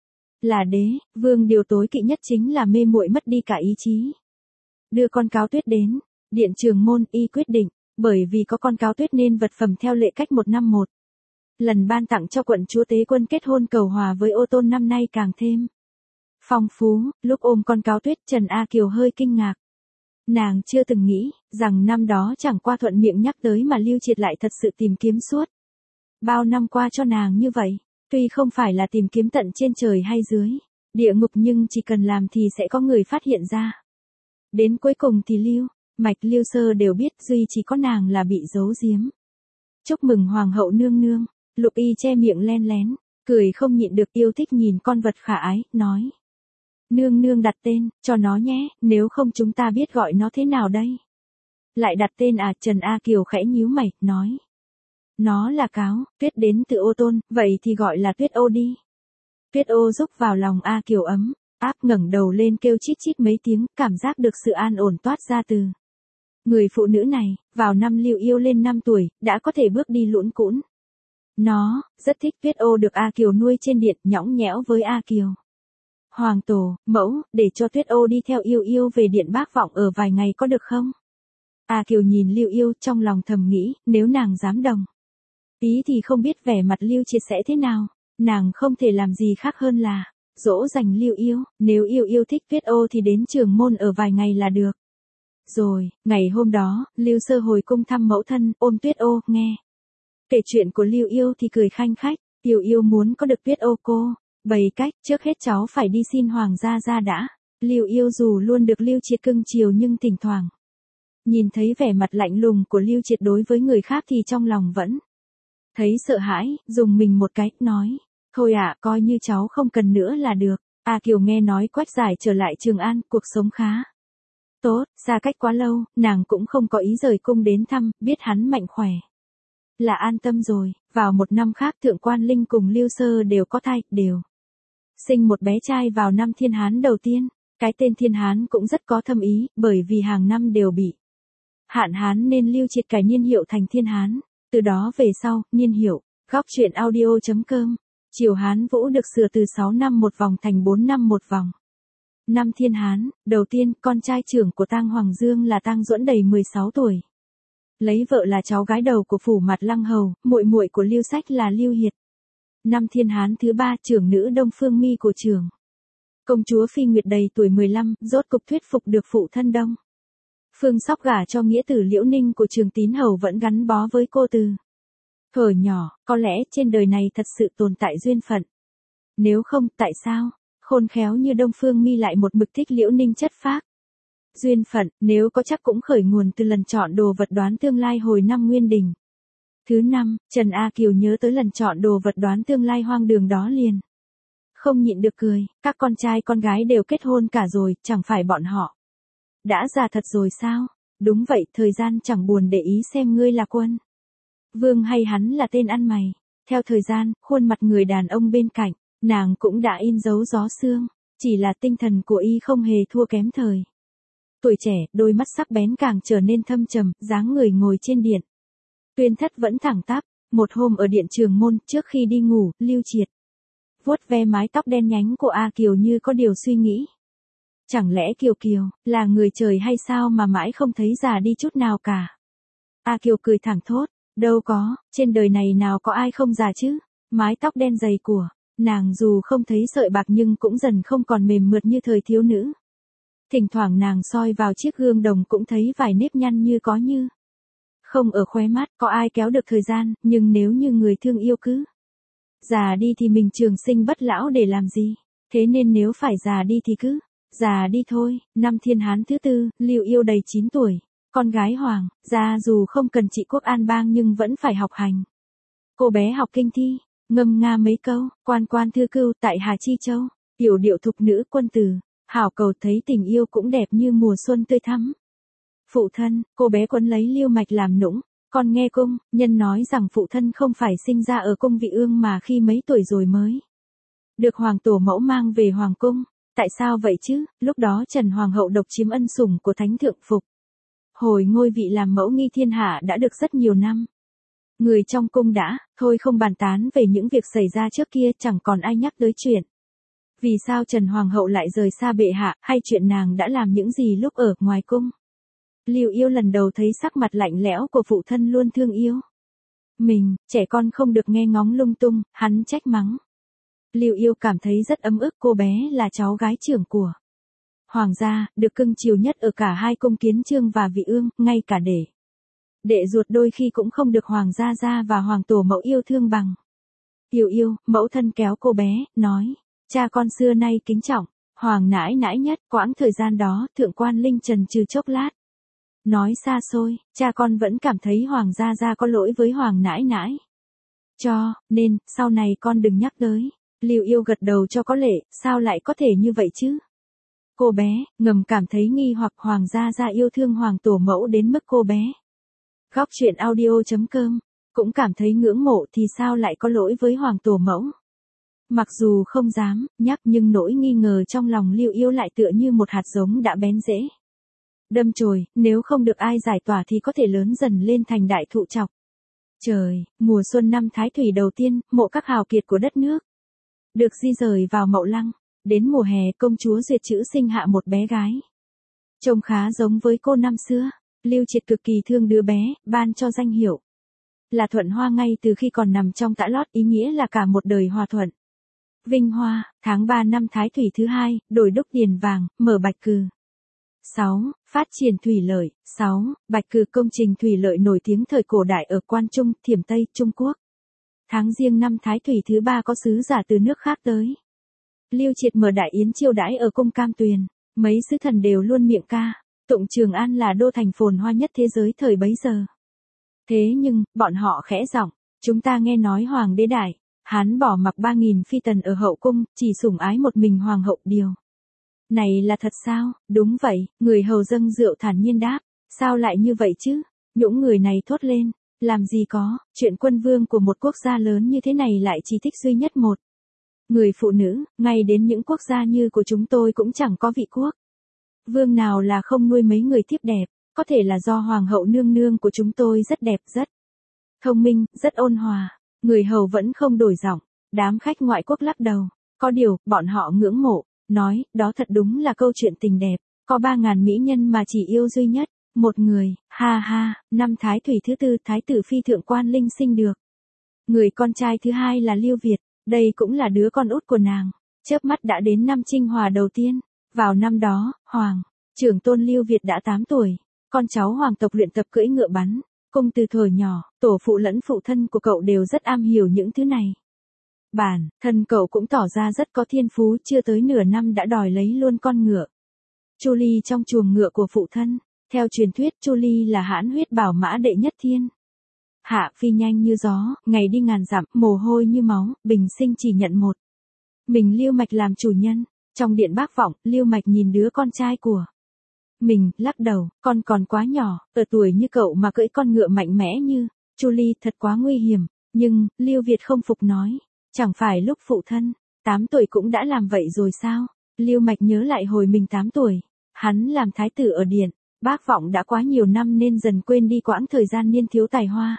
Là đế, vương điều tối kỵ nhất chính là mê muội mất đi cả ý chí. Đưa con cáo tuyết đến điện trường môn, y quyết định, bởi vì có con cáo tuyết nên vật phẩm theo lệ cách một năm một lần ban tặng cho quận chúa Tế Quân kết hôn cầu hòa với Ô Tôn năm nay càng thêm phong phú. Lúc ôm con cáo tuyết, Trần A Kiều hơi kinh ngạc. Nàng chưa từng nghĩ rằng năm đó chẳng qua thuận miệng nhắc tới mà Lưu Triệt lại thật sự tìm kiếm suốt bao năm qua cho nàng như vậy. Tuy không phải là tìm kiếm tận trên trời hay dưới địa ngục, nhưng chỉ cần làm thì sẽ có người phát hiện ra. Đến cuối cùng thì Lưu Mạch, Lưu Sơ đều biết, duy chỉ có nàng là bị giấu giếm. Chúc mừng Hoàng hậu nương nương. Lục Y che miệng len lén, cười không nhịn được, yêu thích nhìn con vật khả ái, nói. Nương nương đặt tên cho nó nhé, nếu không chúng ta biết gọi nó thế nào đây? Lại đặt tên à? Trần A Kiều khẽ nhíu mày, nói. Nó là cáo tuyết đến từ Ô Tôn, vậy thì gọi là Tuyết Ô đi. Tuyết Ô rúc vào lòng A Kiều ấm áp, ngẩng đầu lên kêu chít chít mấy tiếng, cảm giác được sự an ổn toát ra từ người phụ nữ này. Vào năm Lưu Yêu lên năm tuổi, đã có thể bước đi lũn cũn. Nó rất thích Tuyết Ô được A Kiều nuôi trên điện, nhõng nhẽo với A Kiều. Hoàng tổ, mẫu, để cho Tuyết Ô đi theo Yêu Yêu về Điện Bác Vọng ở vài ngày có được không? A Kiều nhìn Lưu Yêu trong lòng thầm nghĩ, nếu nàng dám đồng ý thì không biết vẻ mặt Lưu Triệt sẽ thế nào, nàng không thể làm gì khác hơn là dỗ dành Lưu Yêu, nếu Yêu Yêu thích Tuyết Ô thì đến Trường Môn ở vài ngày là được. Rồi, ngày hôm đó, Lưu Sơ hồi cung thăm mẫu thân, ôm Tuyết Ô, nghe kể chuyện của Lưu Yêu thì cười khanh khách, Yêu Yêu muốn có được Tuyết Ô cô, bày cách, trước hết cháu phải đi xin hoàng gia ra đã. Lưu Yêu dù luôn được Lưu Triệt cưng chiều nhưng thỉnh thoảng nhìn thấy vẻ mặt lạnh lùng của Lưu Triệt đối với người khác thì trong lòng vẫn thấy sợ hãi, dùng mình một cái, nói, thôi ạ, coi như cháu không cần nữa là được. A Kiều nghe nói Quách Giải trở lại Trường An, cuộc sống khá tốt, xa cách quá lâu, nàng cũng không có ý rời cung đến thăm, biết hắn mạnh khỏe là an tâm rồi. Vào một năm khác Thượng Quan Linh cùng Lưu Sơ đều có thai, đều sinh một bé trai vào năm Thiên Hán đầu tiên. Cái tên Thiên Hán cũng rất có thâm ý, bởi vì hàng năm đều bị hạn hán nên Lưu Triệt cải niên hiệu thành Thiên Hán. Từ đó về sau, niên hiệu, góc truyện audio.com, Triều Hán Vũ được sửa từ sáu năm một vòng thành bốn năm một vòng. Năm Thiên Hán, đầu tiên, con trai trưởng của Tang Hoàng Dương là Tang Duẫn đầy mười sáu tuổi. Lấy vợ là cháu gái đầu của Phủ Mặt Lăng Hầu, muội muội của Lưu Sách là Lưu Hiệt. Năm Thiên Hán thứ ba, trưởng nữ Đông Phương Mi của trưởng công chúa Phi Nguyệt đầy tuổi mười lăm, rốt cục thuyết phục được phụ thân Đông Phương Sóc gả cho nghĩa tử Liễu Ninh của Trường Tín Hầu vẫn gắn bó với cô từ thuở nhỏ, có lẽ trên đời này thật sự tồn tại duyên phận. Nếu không, tại sao khôn khéo như Đông Phương Mi lại một mực thích Liễu Ninh chất phác? Duyên phận, nếu có chắc cũng khởi nguồn từ lần chọn đồ vật đoán tương lai hồi năm Nguyên Đình. Thứ năm, Trần A Kiều nhớ tới lần chọn đồ vật đoán tương lai hoang đường đó liền không nhịn được cười, các con trai con gái đều kết hôn cả rồi, chẳng phải bọn họ đã già thật rồi sao? Đúng vậy, thời gian chẳng buồn để ý xem ngươi là Quân Vương hay hắn là tên ăn mày. Theo thời gian, khuôn mặt người đàn ông bên cạnh, nàng cũng đã in dấu gió sương, chỉ là tinh thần của y không hề thua kém thời tuổi trẻ, đôi mắt sắc bén càng trở nên thâm trầm, dáng người ngồi trên điện tuyên thất vẫn thẳng tắp. Một hôm ở điện Trường Môn, trước khi đi ngủ, Lưu Triệt vuốt ve mái tóc đen nhánh của A Kiều như có điều suy nghĩ. Chẳng lẽ Kiều Kiều là người trời hay sao mà mãi không thấy già đi chút nào cả? A Kiều cười thẳng thốt, đâu có, trên đời này nào có ai không già chứ? Mái tóc đen dày của nàng dù không thấy sợi bạc nhưng cũng dần không còn mềm mượt như thời thiếu nữ. Thỉnh thoảng nàng soi vào chiếc gương đồng cũng thấy vài nếp nhăn như có như không ở khóe mắt. Có ai kéo được thời gian, nhưng nếu như người thương yêu cứ già đi thì mình trường sinh bất lão để làm gì? Thế nên nếu phải già đi thì cứ già đi thôi. Năm Thiên Hán thứ tư, Lưu Yêu đầy chín tuổi, con gái Hoàng gia dù không cần trị quốc an bang nhưng vẫn phải học hành. Cô bé học kinh thi, ngâm nga mấy câu, quan quan thư cưu tại Hà Chi Châu, yểu điệu thục nữ quân tử, hảo cầu thấy tình yêu cũng đẹp như mùa xuân tươi thắm. Phụ thân, cô bé quấn lấy Lưu Mạch làm nũng, con nghe cung, nhân nói rằng phụ thân không phải sinh ra ở cung Vị Ương mà khi mấy tuổi rồi mới được hoàng tổ mẫu mang về hoàng cung. Tại sao vậy chứ? Lúc đó Trần Hoàng hậu độc chiếm ân sủng của Thánh Thượng Phục hồi ngôi vị làm mẫu nghi thiên hạ đã được rất nhiều năm. Người trong cung đã, thôi không bàn tán về những việc xảy ra trước kia, chẳng còn ai nhắc tới chuyện vì sao Trần Hoàng hậu lại rời xa bệ hạ, hay chuyện nàng đã làm những gì lúc ở ngoài cung. Lưu Yêu lần đầu thấy sắc mặt lạnh lẽo của phụ thân luôn thương yêu mình, trẻ con không được nghe ngóng lung tung, hắn trách mắng. Lưu Yêu cảm thấy rất ấm ức, cô bé là cháu gái trưởng của hoàng gia, được cưng chiều nhất ở cả hai cung Kiến Chương và Vị Ương, ngay cả để đệ ruột đôi khi cũng không được hoàng gia gia và hoàng tổ mẫu yêu thương bằng. Yêu Yêu, mẫu thân kéo cô bé, nói, cha con xưa nay kính trọng hoàng nãi nãi nhất. Quãng thời gian đó, Thượng Quan Linh trần trừ chốc lát, nói xa xôi, cha con vẫn cảm thấy hoàng gia gia có lỗi với hoàng nãi nãi, cho nên sau này con đừng nhắc tới. Lưu Yêu gật đầu cho có lệ, sao lại có thể như vậy chứ? Cô bé ngầm cảm thấy nghi hoặc hoàng gia gia yêu thương hoàng tổ mẫu đến mức cô bé góc truyện audio.com cũng cảm thấy ngưỡng mộ thì sao lại có lỗi với hoàng tổ mẫu. Mặc dù không dám nhắc nhưng nỗi nghi ngờ trong lòng Lưu Yêu lại tựa như một hạt giống đã bén rễ đâm chồi, nếu không được ai giải tỏa thì có thể lớn dần lên thành đại thụ chọc trời. Mùa xuân năm Thái Thủy đầu tiên, mộ các hào kiệt của đất nước được di rời vào Mậu Lăng. Đến mùa hè công chúa Duyệt Chữ sinh hạ một bé gái. Trông khá giống với cô năm xưa. Lưu Triệt cực kỳ thương đứa bé, ban cho danh hiệu là Thuận Hoa ngay từ khi còn nằm trong tã lót, ý nghĩa là cả một đời hòa thuận. Vinh Hoa, tháng ba năm Thái Thủy thứ hai, đổi đúc tiền vàng, mở Bạch Cừ. sáu. Phát triển thủy lợi. sáu. Bạch Cừ công trình thủy lợi nổi tiếng thời cổ đại ở Quan Trung, Thiểm Tây, Trung Quốc. Tháng Giêng năm Thái Thủy thứ ba có sứ giả từ nước khác tới. Lưu Triệt mở đại yến chiêu đãi ở cung Cam Tuyền, mấy sứ thần đều luôn miệng ca tụng Trường An là đô thành phồn hoa nhất thế giới thời bấy giờ. Thế nhưng, bọn họ khẽ giọng, chúng ta nghe nói hoàng đế đại Hán bỏ mặc ba nghìn phi tần ở hậu cung, chỉ sủng ái một mình hoàng hậu điều. Này là thật sao? Đúng vậy, người hầu dâng rượu thản nhiên đáp, sao lại như vậy chứ? Những người này thốt lên, làm gì có, chuyện quân vương của một quốc gia lớn như thế này lại chỉ thích duy nhất một người phụ nữ, ngay đến những quốc gia như của chúng tôi cũng chẳng có vị quốc vương nào là không nuôi mấy người thiếp đẹp, có thể là do hoàng hậu nương nương của chúng tôi rất đẹp, rất thông minh, rất ôn hòa. Người hầu vẫn không đổi giọng, đám khách ngoại quốc lắc đầu, có điều, bọn họ ngưỡng mộ, nói, đó thật đúng là câu chuyện tình đẹp, có ba ngàn mỹ nhân mà chỉ yêu duy nhất một người, ha ha. Năm Thái Thủy thứ tư, Thái tử phi Thượng Quan Linh sinh được người con trai thứ hai là Lưu Việt, đây cũng là đứa con út của nàng. Chớp mắt đã đến năm Trinh Hòa đầu tiên. Vào năm đó, Hoàng trưởng tôn Lưu Việt đã tám tuổi, con cháu hoàng tộc luyện tập cưỡi ngựa bắn cung từ thuở nhỏ, tổ phụ lẫn phụ thân của cậu đều rất am hiểu những thứ này. Bản thân cậu cũng tỏ ra rất có thiên phú, chưa tới nửa năm đã đòi lấy luôn con ngựa Chu Ly trong chuồng ngựa của phụ thân. Theo truyền thuyết, Chu Ly là hãn huyết bảo mã đệ nhất thiên hạ, phi nhanh như gió, ngày đi ngàn dặm, mồ hôi như máu, bình sinh chỉ nhận một mình Lưu Mạch làm chủ nhân. Trong điện bác vọng, Lưu Mạch nhìn đứa con trai của mình, lắc đầu, con còn quá nhỏ, ở tuổi như cậu mà cưỡi con ngựa mạnh mẽ như Chu Ly thật quá nguy hiểm. Nhưng, Lưu Việt không phục nói, chẳng phải lúc phụ thân tám tuổi cũng đã làm vậy rồi sao? Lưu Mạch nhớ lại hồi mình tám tuổi, hắn làm thái tử ở điện bác vọng đã quá nhiều năm nên dần quên đi quãng thời gian niên thiếu tài hoa.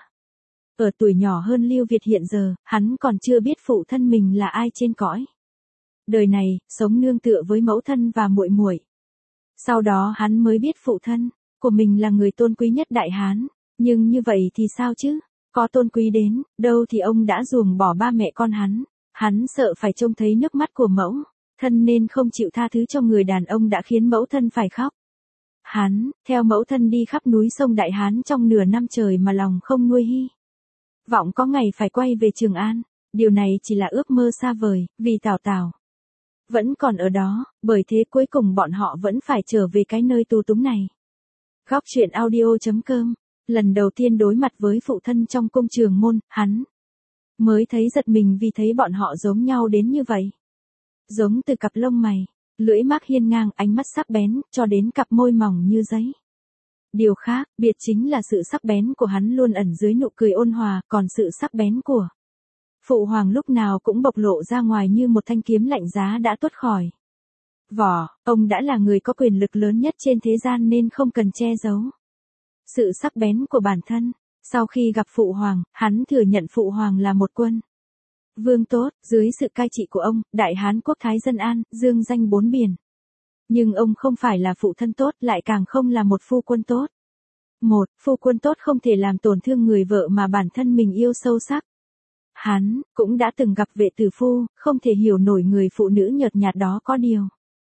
Ở tuổi nhỏ hơn Lưu Việt hiện giờ, hắn còn chưa biết phụ thân mình là ai trên cõi đời này, sống nương tựa với mẫu thân và muội muội. Sau đó hắn mới biết phụ thân của mình là người tôn quý nhất Đại Hán, nhưng như vậy thì sao chứ? Có tôn quý đến đâu thì ông đã ruồng bỏ ba mẹ con hắn, hắn sợ phải trông thấy nước mắt của mẫu thân nên không chịu tha thứ cho người đàn ông đã khiến mẫu thân phải khóc. Hắn theo mẫu thân đi khắp núi sông Đại Hán trong nửa năm trời mà lòng không nuôi hy vọng có ngày phải quay về Trường An. Điều này chỉ là ước mơ xa vời, vì Tào Tào vẫn còn ở đó, bởi thế cuối cùng bọn họ vẫn phải trở về cái nơi tù túng này. Góc truyện audio chấm com. Lần đầu tiên đối mặt với phụ thân trong cung Trường Môn, hắn mới thấy giật mình vì thấy bọn họ giống nhau đến như vậy. Giống từ cặp lông mày, lưỡi mác hiên ngang, ánh mắt sắc bén, cho đến cặp môi mỏng như giấy. Điều khác biệt chính là sự sắc bén của hắn luôn ẩn dưới nụ cười ôn hòa, còn sự sắc bén của Phụ Hoàng lúc nào cũng bộc lộ ra ngoài như một thanh kiếm lạnh giá đã tuốt khỏi vỏ. Ông đã là người có quyền lực lớn nhất trên thế gian nên không cần che giấu sự sắc bén của bản thân. Sau khi gặp Phụ Hoàng, hắn thừa nhận Phụ Hoàng là một quân vương tốt, dưới sự cai trị của ông, Đại Hán quốc thái dân an, dương danh bốn biển. Nhưng ông không phải là phụ thân tốt, lại càng không là một phu quân tốt. Một, phu quân tốt không thể làm tổn thương người vợ mà bản thân mình yêu sâu sắc. Hắn cũng đã từng gặp vệ tử phu, không thể hiểu nổi người phụ nữ nhợt nhạt đó có điều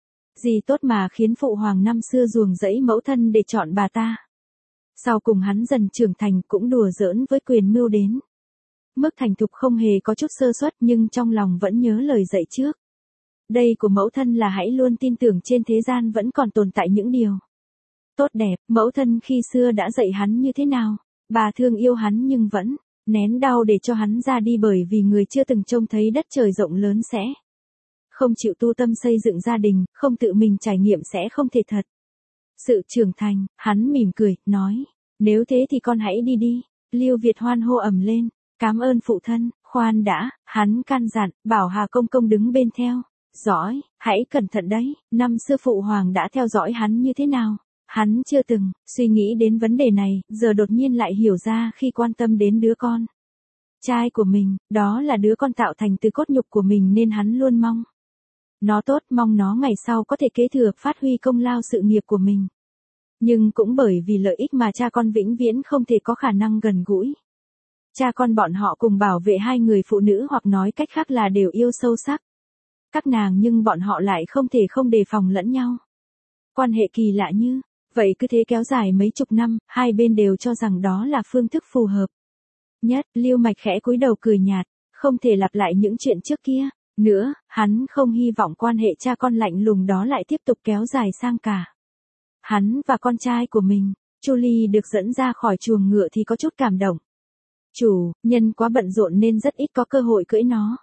gì tốt mà khiến Phụ Hoàng năm xưa ruồng rẫy mẫu thân để chọn bà ta. Sau cùng hắn dần trưởng thành cũng đùa giỡn với quyền mưu đến mức thành thục, không hề có chút sơ suất, nhưng trong lòng vẫn nhớ lời dạy trước đây của mẫu thân là hãy luôn tin tưởng trên thế gian vẫn còn tồn tại những điều tốt đẹp. Mẫu thân khi xưa đã dạy hắn như thế nào? Bà thương yêu hắn nhưng vẫn nén đau để cho hắn ra đi, bởi vì người chưa từng trông thấy đất trời rộng lớn sẽ không chịu tu tâm xây dựng gia đình, không tự mình trải nghiệm sẽ không thể thật sự trưởng thành. Hắn mỉm cười, nói, nếu thế thì con hãy đi đi. Lưu Việt hoan hô ầm lên, cảm ơn phụ thân. Khoan đã, hắn can dặn, bảo Hà Công Công đứng bên theo dõi, hãy cẩn thận đấy. Năm xưa Phụ Hoàng đã theo dõi hắn như thế nào? Hắn chưa từng suy nghĩ đến vấn đề này, giờ đột nhiên lại hiểu ra khi quan tâm đến đứa con trai của mình, đó là đứa con tạo thành từ cốt nhục của mình nên hắn luôn mong Nó tốt, mong nó ngày sau có thể kế thừa phát huy công lao sự nghiệp của mình. Nhưng cũng bởi vì lợi ích mà cha con vĩnh viễn không thể có khả năng gần gũi. Cha con bọn họ cùng bảo vệ hai người phụ nữ, hoặc nói cách khác là đều yêu sâu sắc các nàng, nhưng bọn họ lại không thể không đề phòng lẫn nhau. Quan hệ kỳ lạ như vậy cứ thế kéo dài mấy chục năm, hai bên đều cho rằng đó là phương thức phù hợp nhất. Lưu Mạch khẽ cúi đầu cười nhạt, không thể lặp lại những chuyện trước kia nữa, hắn không hy vọng quan hệ cha con lạnh lùng đó lại tiếp tục kéo dài sang cả hắn và con trai của mình. Julie được dẫn ra khỏi chuồng ngựa thì có chút cảm động. Chủ nhân quá bận rộn nên rất ít có cơ hội cưỡi nó.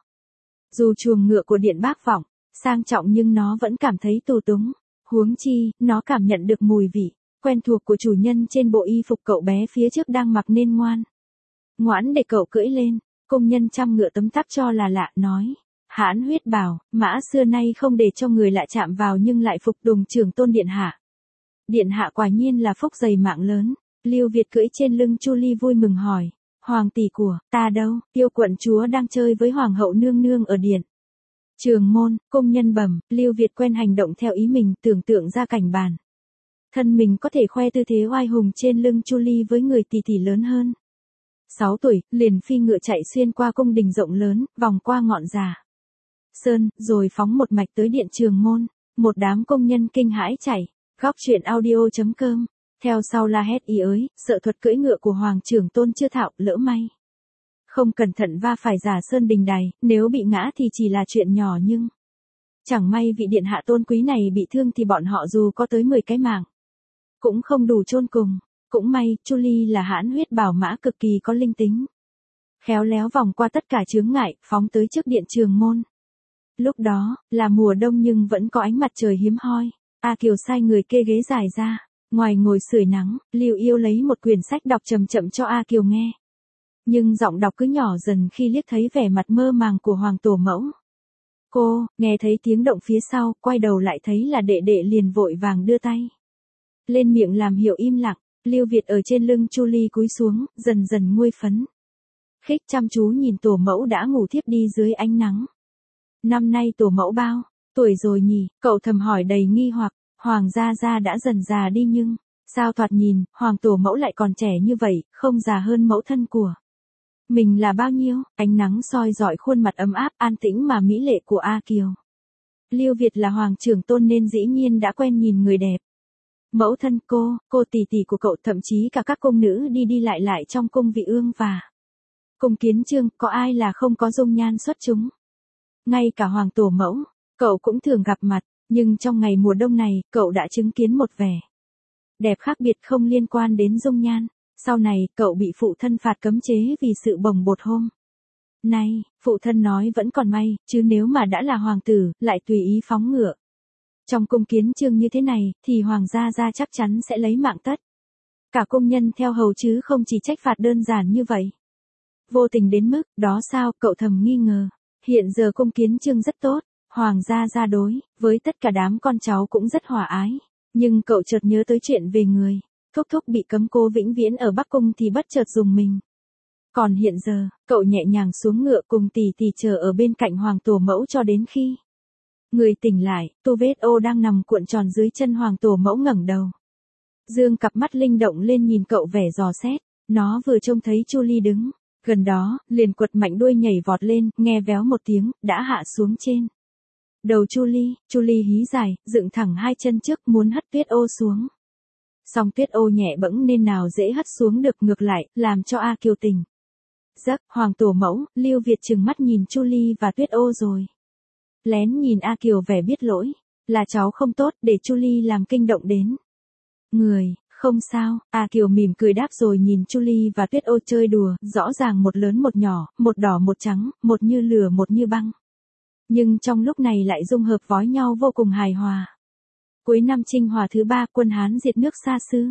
Dù chuồng ngựa của Điện Bác Vọng sang trọng nhưng nó vẫn cảm thấy tù túng. Huống chi, nó cảm nhận được mùi vị quen thuộc của chủ nhân trên bộ y phục cậu bé phía trước đang mặc nên ngoan ngoãn để cậu cưỡi lên. Công nhân chăm ngựa tấm tắc cho là lạ, nói: Hãn Huyết bảo, mã xưa nay không để cho người lạ chạm vào nhưng lại phục tùng trưởng tôn điện hạ. Điện hạ quả nhiên là phúc dày mạng lớn. Lưu Việt cưỡi trên lưng Julie vui mừng hỏi: Hoàng tỷ của ta đâu? Tiêu quận chúa đang chơi với hoàng hậu nương nương ở điện Trường môn. Công nhân bẩm. Lưu Việt quen hành động theo ý mình, tưởng tượng ra cảnh bàn thân mình có thể khoe tư thế oai hùng trên lưng Julie với người tỷ tỷ lớn hơn sáu tuổi, liền phi ngựa chạy xuyên qua cung đình rộng lớn, vòng qua ngọn già sơn, rồi phóng một mạch tới điện Trường môn. Một đám công nhân kinh hãi chạy. Góc truyện audio chấm com. Theo sau la hét ý ới, sợ thuật cưỡi ngựa của hoàng trưởng tôn chưa thạo, lỡ may không cẩn thận va phải giả sơn đình đài, nếu bị ngã thì chỉ là chuyện nhỏ, nhưng chẳng may vị điện hạ tôn quý này bị thương thì bọn họ dù có tới mười cái mạng cũng không đủ chôn cùng. Cũng may, Julie là Hãn Huyết bảo mã cực kỳ có linh tính. Khéo léo vòng qua tất cả chướng ngại, phóng tới trước điện Trường môn. Lúc đó, là mùa đông nhưng vẫn có ánh mặt trời hiếm hoi. A Kiều sai người kê ghế dài ra. Ngoài ngồi sưởi nắng, Lưu Yêu lấy một quyển sách đọc chậm chậm cho A Kiều nghe. Nhưng giọng đọc cứ nhỏ dần khi liếc thấy vẻ mặt mơ màng của hoàng tổ mẫu. Cô, nghe thấy tiếng động phía sau, quay đầu lại thấy là đệ đệ liền vội vàng đưa tay lên miệng làm hiệu im lặng. Lưu Việt ở trên lưng Julie cúi xuống, dần dần nguôi phấn khích chăm chú nhìn tổ mẫu đã ngủ thiếp đi dưới ánh nắng. Năm nay tổ mẫu bao tuổi rồi nhỉ? Cậu thầm hỏi đầy nghi hoặc. Hoàng gia gia đã dần già đi nhưng sao thoạt nhìn hoàng tổ mẫu lại còn trẻ như vậy, không già hơn mẫu thân của mình là bao nhiêu? Ánh nắng soi rọi khuôn mặt ấm áp an tĩnh mà mỹ lệ của A Kiều. Lưu Việt là hoàng trưởng tôn nên dĩ nhiên đã quen nhìn người đẹp. Mẫu thân cô, cô tỷ tỷ của cậu, thậm chí cả các cung nữ đi đi lại lại trong cung Vị Ương và cung Kiến Chương, có ai là không có dung nhan xuất chúng. Ngay cả hoàng tổ mẫu, cậu cũng thường gặp mặt, nhưng trong ngày mùa đông này, cậu đã chứng kiến một vẻ đẹp khác biệt không liên quan đến dung nhan. Sau này, cậu bị phụ thân phạt cấm chế vì sự bồng bột hôm nay. Phụ thân nói vẫn còn may, chứ nếu mà đã là hoàng tử, lại tùy ý phóng ngựa trong cung Kiến Chương như thế này, thì hoàng gia gia chắc chắn sẽ lấy mạng tất cả công nhân theo hầu, chứ không chỉ trách phạt đơn giản như vậy. Vô tình đến mức đó sao? Cậu thầm nghi ngờ. Hiện giờ cung Kiến Chương rất tốt, hoàng gia gia đối với tất cả đám con cháu cũng rất hòa ái, nhưng cậu chợt nhớ tới chuyện về người thúc thúc bị cấm cố vĩnh viễn ở Bắc Cung thì bất chợt dùng mình. Còn hiện giờ, cậu nhẹ nhàng xuống ngựa cùng tỷ tỷ chờ ở bên cạnh hoàng tổ mẫu cho đến khi người tỉnh lại. Tu Vết Ô đang nằm cuộn tròn dưới chân hoàng tổ mẫu ngẩng đầu, dương cặp mắt linh động lên nhìn cậu vẻ dò xét. Nó vừa trông thấy Julie đứng gần đó, liền quật mạnh đuôi nhảy vọt lên, nghe véo một tiếng, đã hạ xuống trên đầu Julie. Julie hí dài, dựng thẳng hai chân trước muốn hất Tuyết Ô xuống. Song Tuyết Ô nhẹ bẫng nên nào dễ hất xuống được, ngược lại, làm cho A Kiều tỉnh giấc. Hoàng tổ mẫu, Lưu Việt trừng mắt nhìn Julie và Tuyết Ô rồi lén nhìn A Kiều vẻ biết lỗi. Là cháu không tốt, để Julie làm kinh động đến người. Không sao, A Kiều mỉm cười đáp rồi nhìn Julie và Tuyết Ô chơi đùa, rõ ràng một lớn một nhỏ, một đỏ một trắng, một như lửa một như băng. Nhưng trong lúc này lại dung hợp với nhau vô cùng hài hòa. Cuối năm Trinh Hòa thứ ba, quân Hán diệt nước Sa Sư.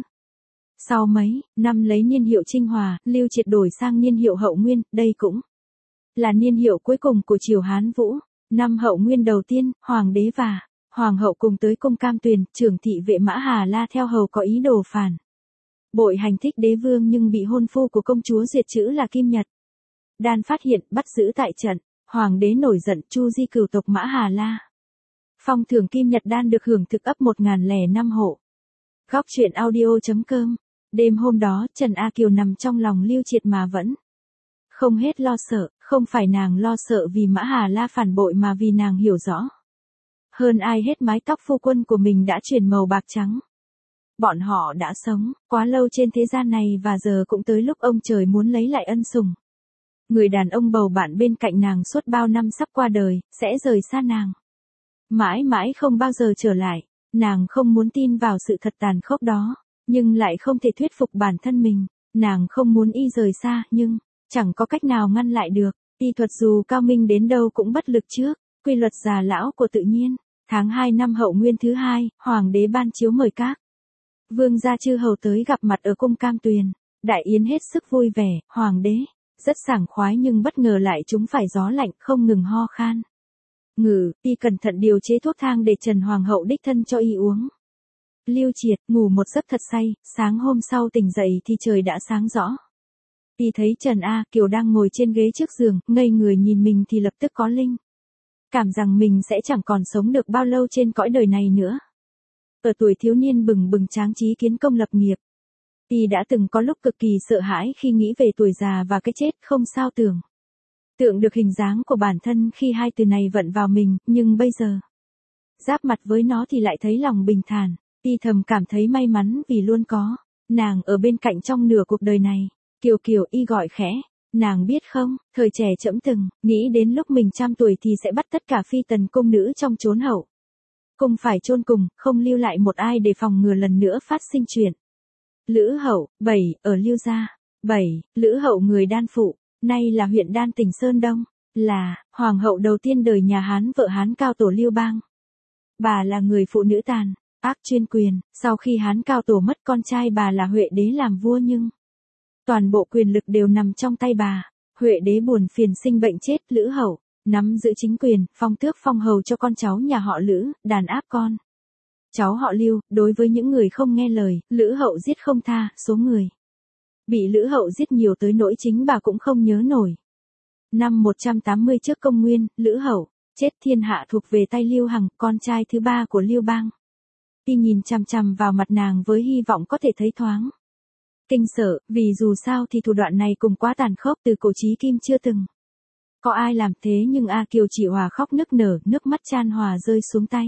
Sau mấy năm lấy niên hiệu Trinh Hòa, Lưu Triệt đổi sang niên hiệu Hậu Nguyên, đây cũng là niên hiệu cuối cùng của triều Hán Vũ. Năm Hậu Nguyên đầu tiên, hoàng đế và hoàng hậu cùng tới cung Cam Tuyền, trưởng thị vệ Mã Hà La theo hầu có ý đồ phản bội hành thích đế vương nhưng bị hôn phu của công chúa Duyệt chữ là Kim Nhật Đan phát hiện, bắt giữ tại trận. Hoàng đế nổi giận, chu di cửu tộc Mã Hà La. Phong thưởng kim nhật đan được hưởng thực ấp một nghìn lẻ năm hộ. Góc truyện audio.com. Đêm hôm đó, Trần A Kiều nằm trong lòng Lưu Triệt mà vẫn không hết lo sợ, không phải nàng lo sợ vì Mã Hà La phản bội mà vì nàng hiểu rõ. Hơn ai hết mái tóc phu quân của mình đã chuyển màu bạc trắng. Bọn họ đã sống quá lâu trên thế gian này và giờ cũng tới lúc ông trời muốn lấy lại ân sủng. Người đàn ông bầu bạn bên cạnh nàng suốt bao năm sắp qua đời, sẽ rời xa nàng. Mãi mãi không bao giờ trở lại, nàng không muốn tin vào sự thật tàn khốc đó, nhưng lại không thể thuyết phục bản thân mình. Nàng không muốn y rời xa, nhưng chẳng có cách nào ngăn lại được. Y thuật dù cao minh đến đâu cũng bất lực trước quy luật già lão của tự nhiên. Tháng hai năm Hậu Nguyên thứ hai, hoàng đế ban chiếu mời các vương gia chư hầu tới gặp mặt ở cung Cam Tuyền. Đại yến hết sức vui vẻ, hoàng đế rất sảng khoái nhưng bất ngờ lại trúng phải gió lạnh, không ngừng ho khan. Ngừ, y cẩn thận điều chế thuốc thang để Trần Hoàng hậu đích thân cho y uống. Lưu Triệt ngủ một giấc thật say, sáng hôm sau tỉnh dậy thì trời đã sáng rõ. Y thấy Trần A Kiều đang ngồi trên ghế trước giường, ngây người nhìn mình thì lập tức có linh cảm rằng mình sẽ chẳng còn sống được bao lâu trên cõi đời này nữa. Ở tuổi thiếu niên bừng bừng tráng trí kiến công lập nghiệp, y đã từng có lúc cực kỳ sợ hãi khi nghĩ về tuổi già và cái chết, không sao tưởng tượng được hình dáng của bản thân khi hai từ này vận vào mình, nhưng bây giờ giáp mặt với nó thì lại thấy lòng bình thản. Y thầm cảm thấy may mắn vì luôn có nàng ở bên cạnh trong nửa cuộc đời này. Kiều Kiều, y gọi khẽ. Nàng biết không, thời trẻ trẫm từng nghĩ đến lúc mình trăm tuổi thì sẽ bắt tất cả phi tần cung nữ trong chốn hậu cung phải chôn cùng, không lưu lại một ai để phòng ngừa lần nữa phát sinh chuyện. Lữ Hậu, bảy, ở Lưu gia. bảy, Lữ Hậu người Đan Phụ, nay là huyện Đan tỉnh Sơn Đông, là hoàng hậu đầu tiên đời nhà Hán, vợ Hán Cao Tổ Lưu Bang. Bà là người phụ nữ tàn ác chuyên quyền, sau khi Hán Cao Tổ mất, con trai bà là Huệ đế làm vua nhưng toàn bộ quyền lực đều nằm trong tay bà. Huệ đế buồn phiền sinh bệnh chết, Lữ Hậu nắm giữ chính quyền, phong tước phong hầu cho con cháu nhà họ Lữ, đàn áp con cháu họ Lưu. Đối với những người không nghe lời, Lữ Hậu giết không tha, số người bị Lữ Hậu giết nhiều tới nỗi chính bà cũng không nhớ nổi. Năm một trăm tám mươi trước công nguyên, Lữ Hậu chết, thiên hạ thuộc về tay Lưu Hằng, con trai thứ ba của Lưu Bang. Y nhìn chằm chằm vào mặt nàng với hy vọng có thể thấy thoáng kinh sợ, vì dù sao thì thủ đoạn này cũng quá tàn khốc, từ cổ chí kim chưa từng có ai làm thế, nhưng A Kiều chỉ hòa khóc nức nở, nước mắt chan hòa rơi xuống tay.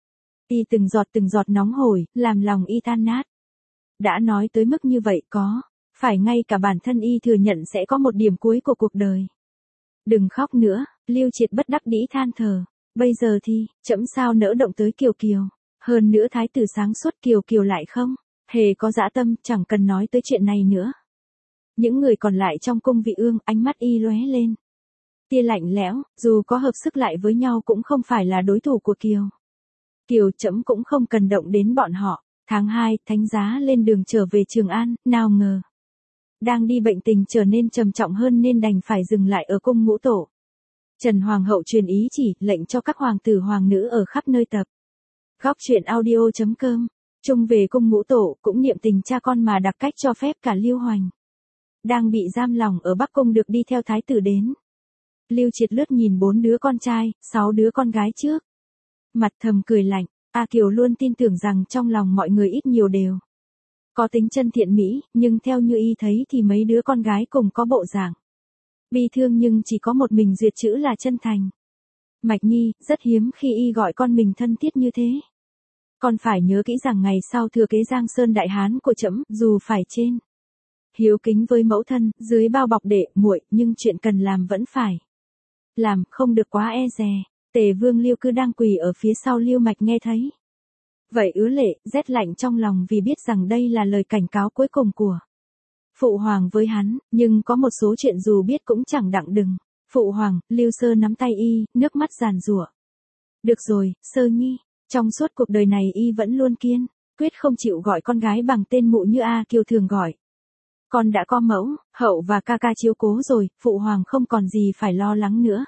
Y từng giọt từng giọt nóng hổi, làm lòng y tan nát. Đã nói tới mức như vậy, có phải ngay cả bản thân y thừa nhận sẽ có một điểm cuối của cuộc đời. Đừng khóc nữa, Lưu Triệt bất đắc dĩ than thở. Bây giờ thì, trẫm sao nỡ động tới Kiều Kiều. Hơn nữa thái tử sáng suốt, Kiều Kiều lại không hề có dã tâm, chẳng cần nói tới chuyện này nữa. Những người còn lại trong cung vị ương, ánh mắt y lóe lên tia lạnh lẽo, dù có hợp sức lại với nhau cũng không phải là đối thủ của Kiều. Kiều, trẫm cũng không cần động đến bọn họ. Tháng hai, thánh giá lên đường trở về Trường An, nào ngờ đang đi bệnh tình trở nên trầm trọng hơn nên đành phải dừng lại ở cung Ngũ Tổ. Trần Hoàng hậu truyền ý chỉ, lệnh cho các hoàng tử hoàng nữ ở khắp nơi tập góc truyện audio.com chung về cung Ngũ Tổ, cũng niệm tình cha con mà đặc cách cho phép cả Lưu Hoành đang bị giam lòng ở Bắc Cung được đi theo thái tử đến. Lưu Triệt lướt nhìn bốn đứa con trai, sáu đứa con gái trước mặt thầm cười lạnh. A Kiều luôn tin tưởng rằng trong lòng mọi người ít nhiều đều có tính chân thiện mỹ, nhưng theo như y thấy thì mấy đứa con gái cùng có bộ dạng bi thương, nhưng chỉ có một mình Duyệt chữ là chân thành. Mạch Nhi, rất hiếm khi y gọi con mình thân thiết như thế. Con phải nhớ kỹ rằng ngày sau thừa kế Giang Sơn Đại Hán của trẫm, dù phải trên hiếu kính với mẫu thân, dưới bao bọc đệ muội, nhưng chuyện cần làm vẫn phải làm, không được quá e dè. Tề Vương Lưu Cư đang quỳ ở phía sau Lưu Mạch nghe thấy vậy ứa lệ, rét lạnh trong lòng vì biết rằng đây là lời cảnh cáo cuối cùng của Phụ Hoàng với hắn, nhưng có một số chuyện dù biết cũng chẳng đặng đừng. Phụ Hoàng, Lưu Sơ nắm tay y, nước mắt giàn giụa. Được rồi, Sơ Nhi, trong suốt cuộc đời này y vẫn luôn kiên quyết không chịu gọi con gái bằng tên mụ như A Kiều thường gọi. Con đã có mẫu, hậu và ca ca chiếu cố rồi, Phụ Hoàng không còn gì phải lo lắng nữa.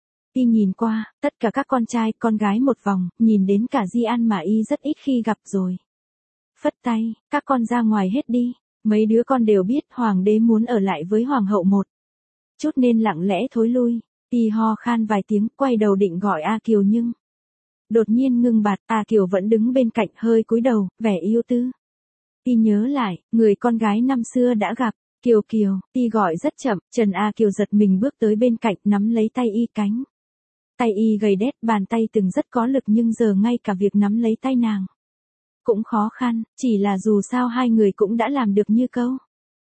Y nhìn qua, tất cả các con trai, con gái một vòng, nhìn đến cả Di An mà y rất ít khi gặp rồi. Phất tay, các con ra ngoài hết đi. Mấy đứa con đều biết Hoàng đế muốn ở lại với Hoàng hậu một chút nên lặng lẽ thối lui. Y ho khan vài tiếng, quay đầu định gọi A Kiều nhưng Đột nhiên ngưng bặt, A Kiều vẫn đứng bên cạnh hơi cúi đầu, vẻ yêu tư. Y nhớ lại, người con gái năm xưa đã gặp, Kiều Kiều, Y gọi rất chậm, Trần A Kiều giật mình bước tới bên cạnh nắm lấy tay Y cánh. Tay Y gầy đét, bàn tay từng rất có lực nhưng giờ ngay cả việc nắm lấy tay nàng cũng khó khăn, chỉ là dù sao hai người cũng đã làm được như câu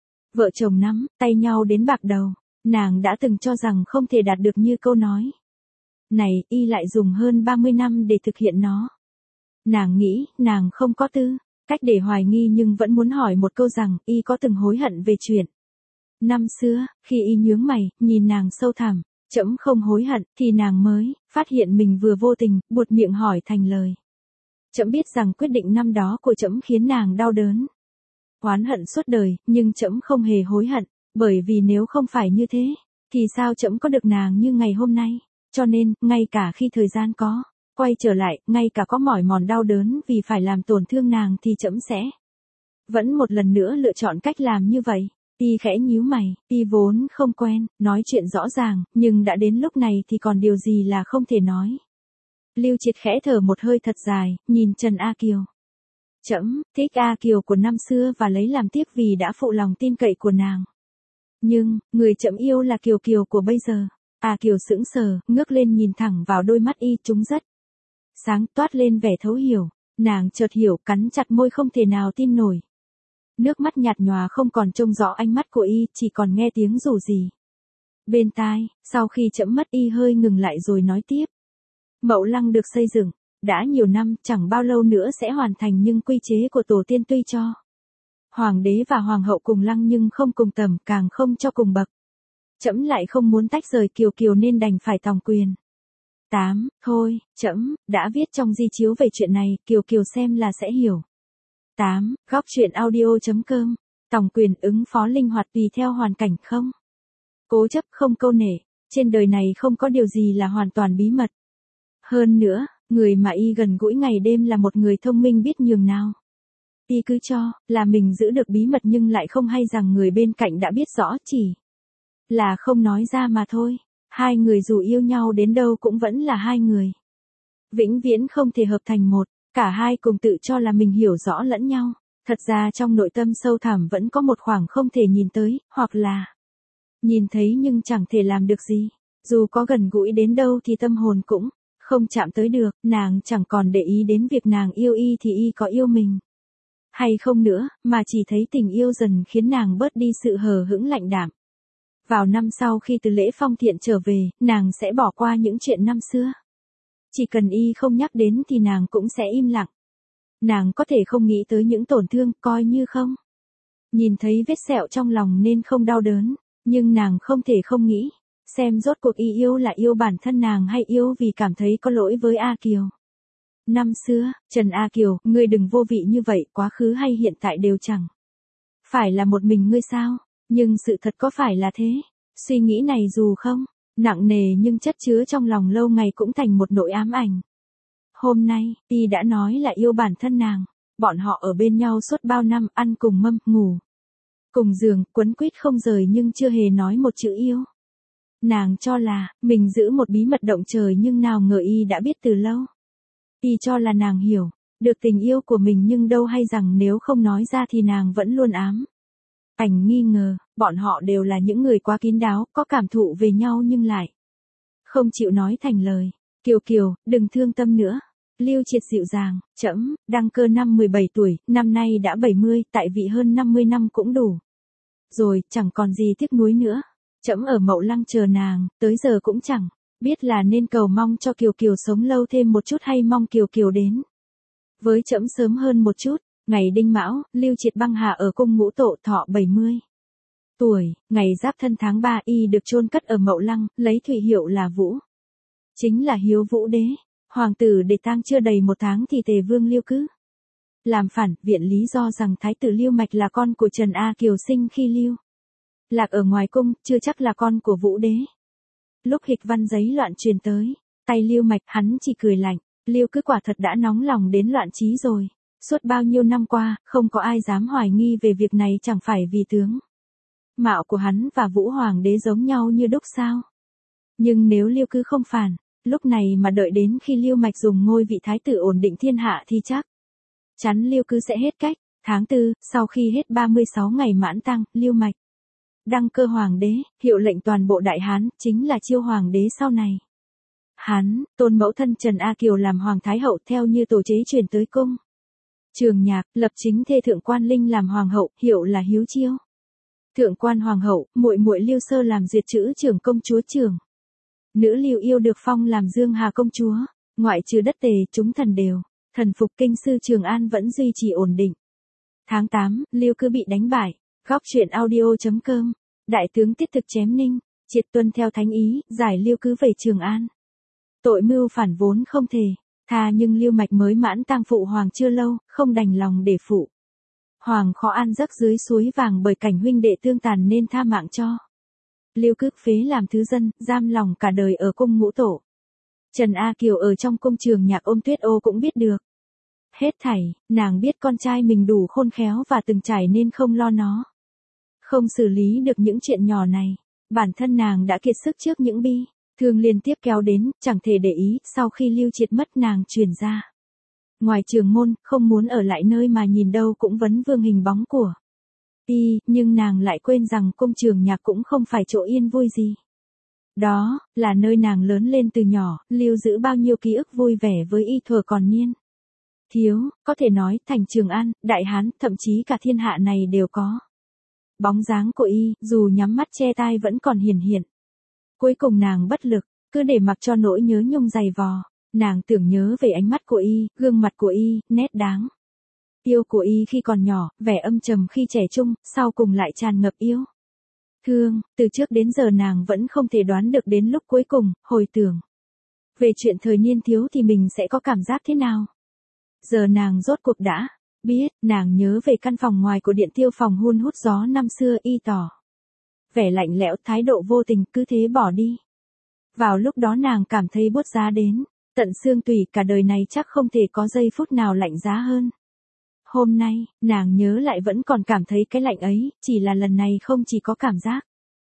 vợ chồng nắm tay nhau đến bạc đầu, nàng đã từng cho rằng không thể đạt được như câu nói này, Y lại dùng hơn ba mươi năm để thực hiện nó. Nàng nghĩ, nàng không có tư cách để hoài nghi nhưng vẫn muốn hỏi một câu rằng, Y có từng hối hận về chuyện năm xưa, khi Y nhướng mày, nhìn nàng sâu thẳm, trẫm không hối hận, thì nàng mới phát hiện mình vừa vô tình, buột miệng hỏi thành lời. Trẫm biết rằng quyết định năm đó của trẫm khiến nàng đau đớn, oán hận suốt đời, nhưng trẫm không hề hối hận, bởi vì nếu không phải như thế, thì sao trẫm có được nàng như ngày hôm nay, cho nên, ngay cả khi thời gian có quay trở lại, ngay cả có mỏi mòn đau đớn vì phải làm tổn thương nàng thì trẫm sẽ vẫn một lần nữa lựa chọn cách làm như vậy. Y khẽ nhíu mày, Y vốn không quen nói chuyện rõ ràng, nhưng đã đến lúc này thì còn điều gì là không thể nói. Lưu Triệt khẽ thở một hơi thật dài, nhìn Trần A Kiều. Trẫm thích A Kiều của năm xưa và lấy làm tiếc vì đã phụ lòng tin cậy của nàng. Nhưng, người trẫm yêu là Kiều Kiều của bây giờ. A Kiều sững sờ, ngước lên nhìn thẳng vào đôi mắt Y, chúng rất sáng, toát lên vẻ thấu hiểu. Nàng chợt hiểu, cắn chặt môi không thể nào tin nổi. Nước mắt nhạt nhòa không còn trông rõ ánh mắt của Y, chỉ còn nghe tiếng rủ rỉ bên tai. Sau khi trẫm mất, Y hơi ngừng lại rồi nói tiếp. Mậu Lăng được xây dựng đã nhiều năm, chẳng bao lâu nữa sẽ hoàn thành, nhưng quy chế của tổ tiên tuy cho hoàng đế và hoàng hậu cùng lăng nhưng không cùng tầm, càng không cho cùng bậc. Trẫm lại không muốn tách rời Kiều Kiều nên đành phải tòng quyền. tám. Thôi, trẫm đã viết trong di chiếu về chuyện này, Kiều Kiều xem là sẽ hiểu. tám. Góc truyện audio chấm com. Tòng quyền ứng phó linh hoạt tùy theo hoàn cảnh, không cố chấp, không câu nệ. Trên đời này không có điều gì là hoàn toàn bí mật. Hơn nữa, người mà Y gần gũi ngày đêm là một người thông minh biết nhường nào. Y cứ cho là mình giữ được bí mật nhưng lại không hay rằng người bên cạnh đã biết rõ, chỉ là không nói ra mà thôi. Hai người dù yêu nhau đến đâu cũng vẫn là hai người, vĩnh viễn không thể hợp thành một. Cả hai cùng tự cho là mình hiểu rõ lẫn nhau. Thật ra trong nội tâm sâu thẳm vẫn có một khoảng không thể nhìn tới, hoặc là nhìn thấy nhưng chẳng thể làm được gì. Dù có gần gũi đến đâu thì tâm hồn cũng không chạm tới được. Nàng chẳng còn để ý đến việc nàng yêu Y thì Y có yêu mình hay không nữa, mà chỉ thấy tình yêu dần khiến nàng bớt đi sự hờ hững lạnh đạm. Vào năm sau khi từ lễ phong thiện trở về, nàng sẽ bỏ qua những chuyện năm xưa. Chỉ cần Y không nhắc đến thì nàng cũng sẽ im lặng. Nàng có thể không nghĩ tới những tổn thương, coi như không nhìn thấy vết sẹo trong lòng nên không đau đớn, nhưng nàng không thể không nghĩ, xem rốt cuộc Y yêu là yêu bản thân nàng hay yêu vì cảm thấy có lỗi với A Kiều. Năm xưa, Trần A Kiều, ngươi đừng vô vị như vậy, quá khứ hay hiện tại đều chẳng phải là một mình ngươi sao? Nhưng sự thật có phải là thế? Suy nghĩ này dù không nặng nề nhưng chất chứa trong lòng lâu ngày cũng thành một nỗi ám ảnh. Hôm nay, Y đã nói là yêu bản thân nàng. Bọn họ ở bên nhau suốt bao năm, ăn cùng mâm, ngủ cùng giường, quấn quýt không rời nhưng chưa hề nói một chữ yêu. Nàng cho là mình giữ một bí mật động trời nhưng nào ngờ Y đã biết từ lâu. Y cho là nàng hiểu được tình yêu của mình nhưng đâu hay rằng nếu không nói ra thì nàng vẫn luôn ám ảnh nghi ngờ. Bọn họ đều là những người quá kín đáo, có cảm thụ về nhau nhưng lại không chịu nói thành lời. Kiều Kiều, đừng thương tâm nữa. Lưu Triệt dịu dàng, trẫm đăng cơ năm mười bảy tuổi, năm nay đã bảy mươi, tại vị hơn năm mươi năm cũng đủ rồi, chẳng còn gì tiếc nuối nữa. Trẫm ở Mậu Lăng chờ nàng, tới giờ cũng chẳng biết là nên cầu mong cho Kiều Kiều sống lâu thêm một chút hay mong Kiều Kiều đến với trẫm sớm hơn một chút. Ngày Đinh Mão, Lưu Triệt băng hà ở cung Ngũ Tổ, thọ bảy mươi tuổi. Ngày Giáp Thân tháng ba, Y được chôn cất ở Mậu Lăng, lấy thụy hiệu là Vũ, chính là Hiếu Vũ Đế. Hoàng tử để tang chưa đầy một tháng thì Tề Vương Liêu cứ làm phản, viện lý do rằng Thái tử Liêu Mạch là con của Trần A Kiều sinh khi Liêu Lạc ở ngoài cung, chưa chắc là con của Vũ Đế. Lúc hịch văn giấy loạn truyền tới tay Liêu Mạch, hắn chỉ cười lạnh. Liêu cứ quả thật đã nóng lòng đến loạn trí rồi. Suốt bao nhiêu năm qua, không có ai dám hoài nghi về việc này, chẳng phải vì tướng mạo của hắn và Vũ Hoàng đế giống nhau như đúc sao. Nhưng nếu Liêu cứ không phản lúc này mà đợi đến khi Lưu Mạch dùng ngôi vị thái tử ổn định thiên hạ thì chắc chắn Lưu cứ sẽ hết cách. Tháng tư, sau khi hết ba mươi sáu ngày mãn tang, Lưu Mạch đăng cơ hoàng đế, hiệu lệnh toàn bộ Đại Hán, chính là chiêu hoàng đế sau này. Hắn tôn mẫu thân Trần A Kiều làm hoàng thái hậu theo như tổ chế truyền tới cung Trường Nhạc, lập chính thê Thượng quan Linh làm hoàng hậu, hiệu là Hiếu Chiêu. Thượng quan hoàng hậu, muội muội Lưu Sơ làm duyệt chữ trưởng công chúa trưởng. Nữ Lưu Yêu được phong làm Dương Hà công chúa, ngoại trừ đất Tề, chúng thần đều thần phục, kinh sư Trường An vẫn duy trì ổn định. Tháng tám, Lưu cứ bị đánh bại. Góc truyện audio.com. Đại tướng Tiết Thực chém Ninh, triệt tuân theo thánh ý, giải Lưu cứ về Trường An. Tội mưu phản vốn không thể tha, nhưng Lưu Mạch mới mãn tang phụ hoàng chưa lâu, không đành lòng để phụ hoàng khó an giấc dưới suối vàng bởi cảnh huynh đệ tương tàn nên tha mạng cho Lưu cứ phế làm thứ dân, giam lòng cả đời ở cung ngũ tổ. Trần A Kiều ở trong cung Trường Nhạc ôm Tuyết Ô cũng biết được hết thảy, nàng biết con trai mình đủ khôn khéo và từng trải nên không lo nó không xử lý được những chuyện nhỏ này. Bản thân nàng đã kiệt sức trước những bi thương liên tiếp kéo đến, chẳng thể để ý. Sau khi Lưu Triệt mất, nàng truyền ra ngoài trường môn, không muốn ở lại nơi mà nhìn đâu cũng vấn vương hình bóng của y, nhưng nàng lại quên rằng cung Trường Nhạc cũng không phải chỗ yên vui gì. Đó là nơi nàng lớn lên từ nhỏ, lưu giữ bao nhiêu ký ức vui vẻ với y thuở còn niên thiếu. Có thể nói thành Trường An, Đại Hán, thậm chí cả thiên hạ này đều có bóng dáng của y, dù nhắm mắt che tai vẫn còn hiển hiện. Cuối cùng nàng bất lực, cứ để mặc cho nỗi nhớ nhung dày vò. Nàng tưởng nhớ về ánh mắt của y, gương mặt của y, nét đáng yêu của y khi còn nhỏ, vẻ âm trầm khi trẻ trung, sau cùng lại tràn ngập yêu thương. Từ trước đến giờ nàng vẫn không thể đoán được đến lúc cuối cùng, hồi tưởng về chuyện thời niên thiếu thì mình sẽ có cảm giác thế nào. Giờ nàng rốt cuộc đã biết. Nàng nhớ về căn phòng ngoài của Điện Tiêu phòng hun hút gió năm xưa, y tỏ vẻ lạnh lẽo, thái độ vô tình, cứ thế bỏ đi. Vào lúc đó nàng cảm thấy buốt giá đến tận xương tủy, cả đời này chắc không thể có giây phút nào lạnh giá hơn. Hôm nay, nàng nhớ lại vẫn còn cảm thấy cái lạnh ấy, chỉ là lần này không chỉ có cảm giác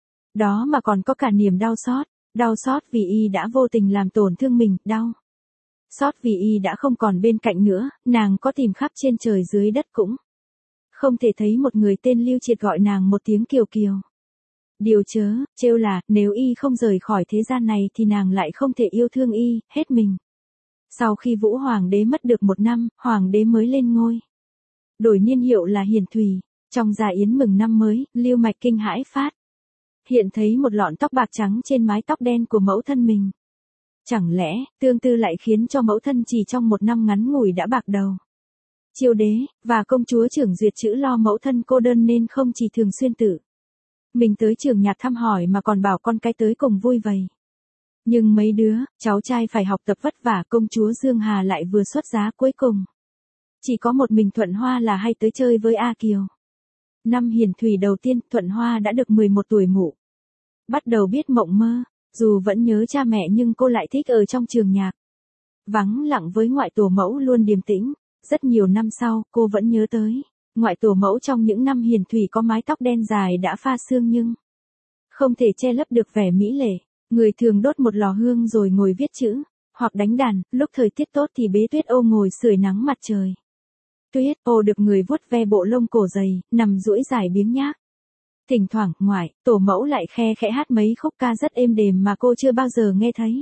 đó mà còn có cả niềm đau xót. Đau xót vì y đã vô tình làm tổn thương mình, đau xót vì y đã không còn bên cạnh nữa. Nàng có tìm khắp trên trời dưới đất cũng không thể thấy một người tên Lưu Triệt gọi nàng một tiếng Kiều Kiều. Điều chớ trêu là, nếu y không rời khỏi thế gian này thì nàng lại không thể yêu thương y hết mình. Sau khi Vũ Hoàng đế mất được một năm, Hoàng đế mới lên ngôi, đổi niên hiệu là Hiển Thùy. Trong gia yến mừng năm mới, Lưu Mạch kinh hãi phát hiện thấy một lọn tóc bạc trắng trên mái tóc đen của mẫu thân mình. Chẳng lẽ tương tư lại khiến cho mẫu thân chỉ trong một năm ngắn ngủi đã bạc đầu? Chiêu đế và công chúa trưởng duyệt chữ lo mẫu thân cô đơn nên không chỉ thường xuyên tự mình tới Trường Nhạc thăm hỏi mà còn bảo con cái tới cùng vui vầy. Nhưng mấy đứa cháu trai phải học tập vất vả, công chúa Dương Hà lại vừa xuất giá, cuối cùng chỉ có một mình Thuận Hoa là hay tới chơi với A Kiều. Năm Hiển Thùy đầu tiên, Thuận Hoa đã được mười một tuổi mụ bắt đầu biết mộng mơ. Dù vẫn nhớ cha mẹ nhưng cô lại thích ở trong Trường Nhạc, vắng lặng với ngoại tổ mẫu luôn điềm tĩnh. Rất nhiều năm sau, cô vẫn nhớ tới ngoại tổ mẫu trong những năm Hiển Thùy có mái tóc đen dài đã pha sương nhưng không thể che lấp được vẻ mỹ lệ. Người thường đốt một lò hương rồi ngồi viết chữ, hoặc đánh đàn. Lúc thời tiết tốt thì bế Tuyết Ô ngồi sưởi nắng mặt trời. Tuyết Ô được người vuốt ve bộ lông cổ dày, nằm duỗi dài biếng nhác. Thỉnh thoảng, ngoại tổ mẫu lại khe khẽ hát mấy khúc ca rất êm đềm mà cô chưa bao giờ nghe thấy.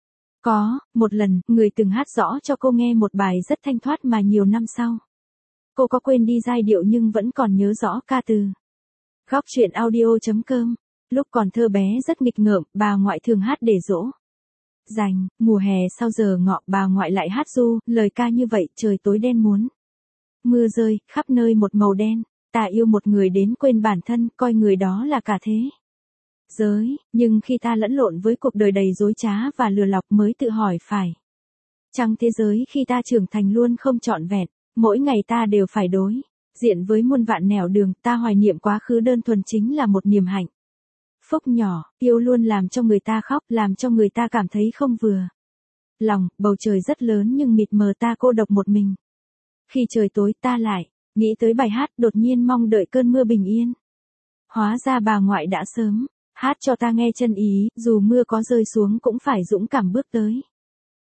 Có một lần, người từng hát rõ cho cô nghe một bài rất thanh thoát mà nhiều năm sau cô có quên đi giai điệu nhưng vẫn còn nhớ rõ ca từ. Góc truyện audio.com. Lúc còn thơ bé rất nghịch ngợm, bà ngoại thường hát để dỗ dành. Mùa hè sau giờ ngọ, bà ngoại lại hát ru lời ca như vậy: trời tối đen muốn mưa rơi, khắp nơi một màu đen. Ta yêu một người đến quên bản thân, coi người đó là cả thế giới. Nhưng khi ta lẫn lộn với cuộc đời đầy dối trá và lừa lọc mới tự hỏi phải chăng thế giới khi ta trưởng thành luôn không trọn vẹn. Mỗi ngày ta đều phải đối diện với muôn vạn nẻo đường. Ta hoài niệm quá khứ đơn thuần chính là một niềm hạnh phúc nhỏ. Yêu luôn làm cho người ta khóc, làm cho người ta cảm thấy không vừa lòng. Bầu trời rất lớn nhưng mịt mờ, ta cô độc một mình. Khi trời tối ta lại nghĩ tới bài hát, đột nhiên mong đợi cơn mưa bình yên. Hóa ra bà ngoại đã sớm hát cho ta nghe chân ý, dù mưa có rơi xuống cũng phải dũng cảm bước tới.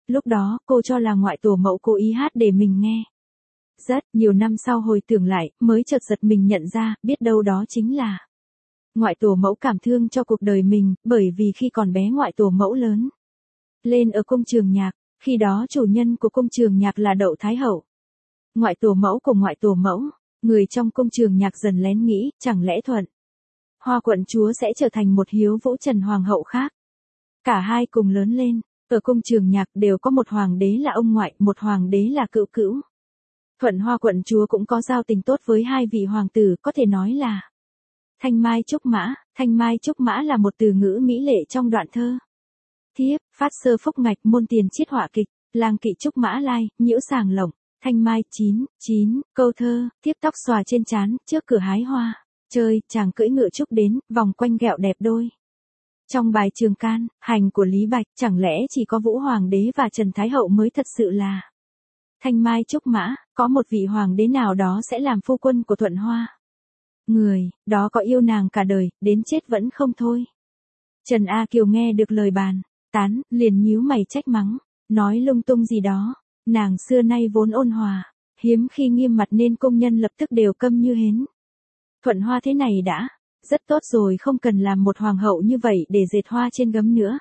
Lúc đó, cô cho là ngoại tổ mẫu cố ý hát để mình nghe. Rất nhiều năm sau hồi tưởng lại, mới chợt giật mình nhận ra, biết đâu đó chính là ngoại tổ mẫu cảm thương cho cuộc đời mình, bởi vì khi còn bé ngoại tổ mẫu lớn lên ở cung trường nhạc, khi đó chủ nhân của cung trường nhạc là Đậu Thái Hậu. Ngoại tổ mẫu của ngoại tổ mẫu, người trong cung trường nhạc dần lén nghĩ, chẳng lẽ Thuận Hoa quận chúa sẽ trở thành một hiếu vũ Trần Hoàng hậu khác. Cả hai cùng lớn lên, ở cung trường nhạc đều có một hoàng đế là ông ngoại, một hoàng đế là cữu cữu. Thuận Hoa quận chúa cũng có giao tình tốt với hai vị hoàng tử, có thể nói là thanh mai trúc mã. Thanh mai trúc mã là một từ ngữ mỹ lệ trong đoạn thơ. Thiếp, phát sơ phúc ngạch môn tiền chiết họa kịch, lang kỵ trúc mã lai, nhiễu sàng lộng, thanh mai chín, chín, câu thơ, thiếp tóc xòa trên trán, trước cửa hái hoa, chơi, chàng cưỡi ngựa trúc đến, vòng quanh ghẹo đẹp đôi. Trong bài Trường Can, hành của Lý Bạch, chẳng lẽ chỉ có Vũ Hoàng đế và Trần Thái Hậu mới thật sự là thanh mai trúc mã, có một vị hoàng đế nào đó sẽ làm phu quân của Thuận Hoa. Người, đó có yêu nàng cả đời, đến chết vẫn không thôi. Trần A Kiều nghe được lời bàn tán, liền nhíu mày trách mắng, nói lung tung gì đó, nàng xưa nay vốn ôn hòa, hiếm khi nghiêm mặt nên công nhân lập tức đều câm như hến. Thuận Hoa thế này đã rất tốt rồi, không cần làm một hoàng hậu như vậy để dệt hoa trên gấm nữa.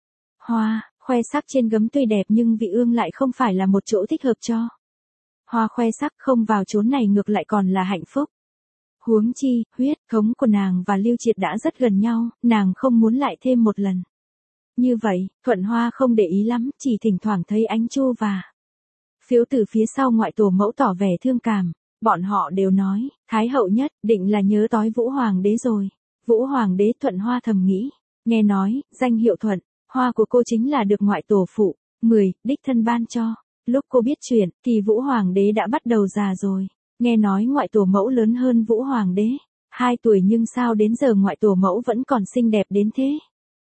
Hoa, khoe sắc trên gấm tuy đẹp nhưng vị ương lại không phải là một chỗ thích hợp cho hoa khoe sắc, không vào chốn này ngược lại còn là hạnh phúc. Huống chi, huyết thống của nàng và Lưu Triệt đã rất gần nhau, nàng không muốn lại thêm một lần. Như vậy, Thuận Hoa không để ý lắm, chỉ thỉnh thoảng thấy Ánh Chu và Phiếu từ phía sau ngoại tổ mẫu tỏ vẻ thương cảm. Bọn họ đều nói, Thái hậu nhất định là nhớ tối Vũ Hoàng đế rồi. Vũ Hoàng đế, Thuận Hoa thầm nghĩ, nghe nói, danh hiệu Thuận Hoa của cô chính là được ngoại tổ phụ mười đích thân ban cho. Lúc cô biết chuyện, thì Vũ Hoàng đế đã bắt đầu già rồi. Nghe nói ngoại tổ mẫu lớn hơn Vũ Hoàng đế hai tuổi, nhưng sao đến giờ ngoại tổ mẫu vẫn còn xinh đẹp đến thế?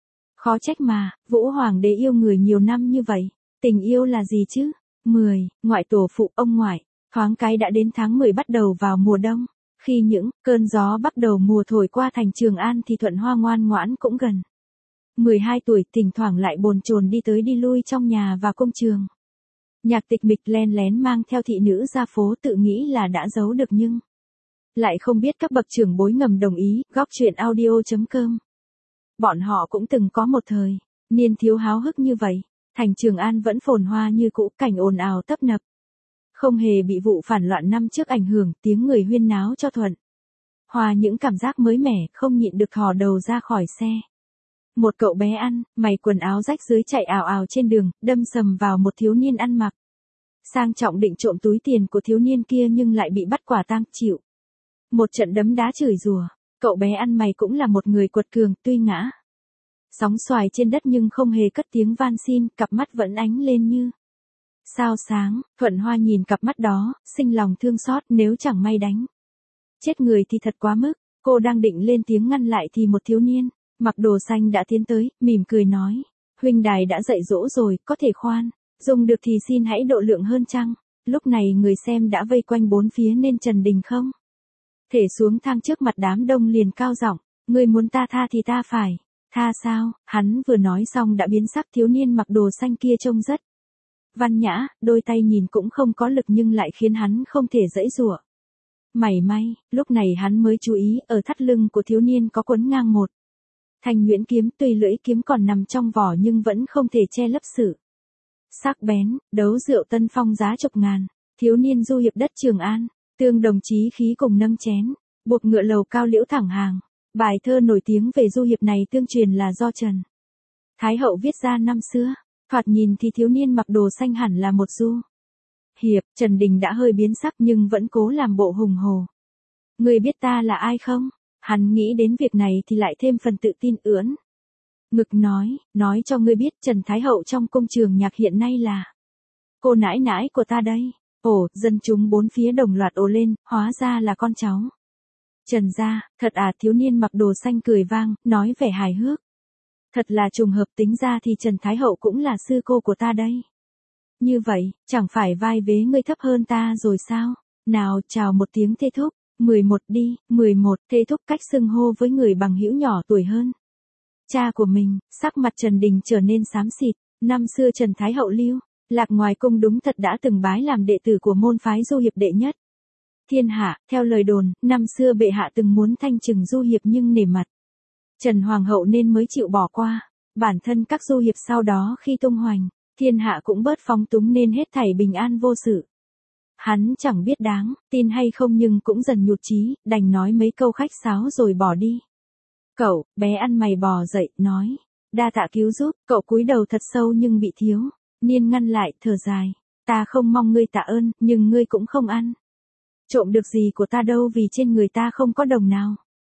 Khó trách mà, Vũ Hoàng đế yêu người nhiều năm như vậy. Tình yêu là gì chứ? mười Ngoại tổ phụ, ông ngoại. Thoáng cái đã đến tháng mười, bắt đầu vào mùa đông. Khi những cơn gió bắt đầu mùa thổi qua thành Trường An thì Thuận Hoa ngoan ngoãn cũng gần mười hai tuổi, thỉnh thoảng lại bồn chồn đi tới đi lui trong nhà và công trường. Nhạc Tịch Mịch len lén mang theo thị nữ ra phố, tự nghĩ là đã giấu được nhưng lại không biết các bậc trưởng bối ngầm đồng ý. Góc truyện audio chấm com. Bọn họ cũng từng có một thời niên thiếu háo hức như vậy. Thành Trường An vẫn phồn hoa như cũ, cảnh ồn ào tấp nập. Không hề bị vụ phản loạn năm trước ảnh hưởng, tiếng người huyên náo cho Thuận Hoa những cảm giác mới mẻ, không nhịn được thò đầu ra khỏi xe. Một cậu bé ăn mày quần áo rách rưới chạy ào ào trên đường, đâm sầm vào một thiếu niên ăn mặc sang trọng định trộm túi tiền của thiếu niên kia, nhưng lại bị bắt quả tang, chịu một trận đấm đá chửi rủa. Cậu bé ăn mày cũng là một người quật cường, tuy ngã sóng xoài trên đất nhưng không hề cất tiếng van xin, cặp mắt vẫn ánh lên như sao sáng. Thuận Hoa nhìn cặp mắt đó, sinh lòng thương xót, nếu chẳng may đánh chết người thì thật quá mức. Cô đang định lên tiếng ngăn lại thì một thiếu niên mặc đồ xanh đã tiến tới, mỉm cười nói, huynh đài đã dạy dỗ rồi, có thể khoan dùng được thì xin hãy độ lượng hơn chăng. Lúc này người xem đã vây quanh bốn phía nên Trần Đình không thể xuống thang trước mặt đám đông, liền cao giọng, ngươi muốn ta tha thì ta phải tha sao? Hắn vừa nói xong đã biến sắc. Thiếu niên mặc đồ xanh kia trông rất văn nhã, đôi tay nhìn cũng không có lực nhưng lại khiến hắn không thể giãy giụa mảy may. Lúc này hắn mới chú ý, ở thắt lưng của thiếu niên có quấn ngang một thanh nhuyễn kiếm, tuy lưỡi kiếm còn nằm trong vỏ nhưng vẫn không thể che lấp sự sắc bén. Đấu rượu Tân Phong giá chục ngàn, thiếu niên du hiệp đất Trường An, tương đồng chí khí cùng nâng chén, buộc ngựa lầu cao liễu thẳng hàng. Bài thơ nổi tiếng về du hiệp này tương truyền là do Trần Thái Hậu viết ra năm xưa. Thoạt nhìn thì thiếu niên mặc đồ xanh hẳn là một du hiệp. Trần Đình đã hơi biến sắc nhưng vẫn cố làm bộ hùng hồ. Người biết ta là ai không? Hắn nghĩ đến việc này thì lại thêm phần tự tin, ưỡn ngực nói, nói cho ngươi biết, Trần Thái Hậu trong cung trường nhạc hiện nay là cô nãi nãi của ta đây. Ồ, dân chúng bốn phía đồng loạt ồ lên, hóa ra là con cháu Trần gia. Thật à? Thiếu niên mặc đồ xanh cười vang, nói vẻ hài hước. Thật là trùng hợp, tính ra thì Trần Thái Hậu cũng là sư cô của ta đây. Như vậy, chẳng phải vai vế ngươi thấp hơn ta rồi sao? Nào, chào một tiếng thê thúc. mười một đi. mười một Thê thúc cách xưng hô với người bằng hữu nhỏ tuổi hơn cha của mình. Sắc mặt Trần Đình trở nên xám xịt. Năm xưa Trần Thái Hậu lưu Lạc ngoài cung đúng thật đã từng bái làm đệ tử của môn phái Du Hiệp đệ nhất. Thiên hạ, theo lời đồn, năm xưa bệ hạ từng muốn thanh trừng Du Hiệp nhưng nể mặt Trần Hoàng hậu nên mới chịu bỏ qua. Bản thân các Du Hiệp sau đó khi tung hoành, thiên hạ cũng bớt phóng túng nên hết thảy bình an vô sự. Hắn chẳng biết đáng, tin hay không nhưng cũng dần nhụt chí, đành nói mấy câu khách sáo rồi bỏ đi. Cậu, bé ăn mày bò dậy, nói. Đa tạ cứu giúp, cậu cúi đầu thật sâu nhưng bị thiếu. Niên ngăn lại, thở dài. Ta không mong ngươi tạ ơn, nhưng ngươi cũng không ăn trộm được gì của ta đâu vì trên người ta không có đồng nào.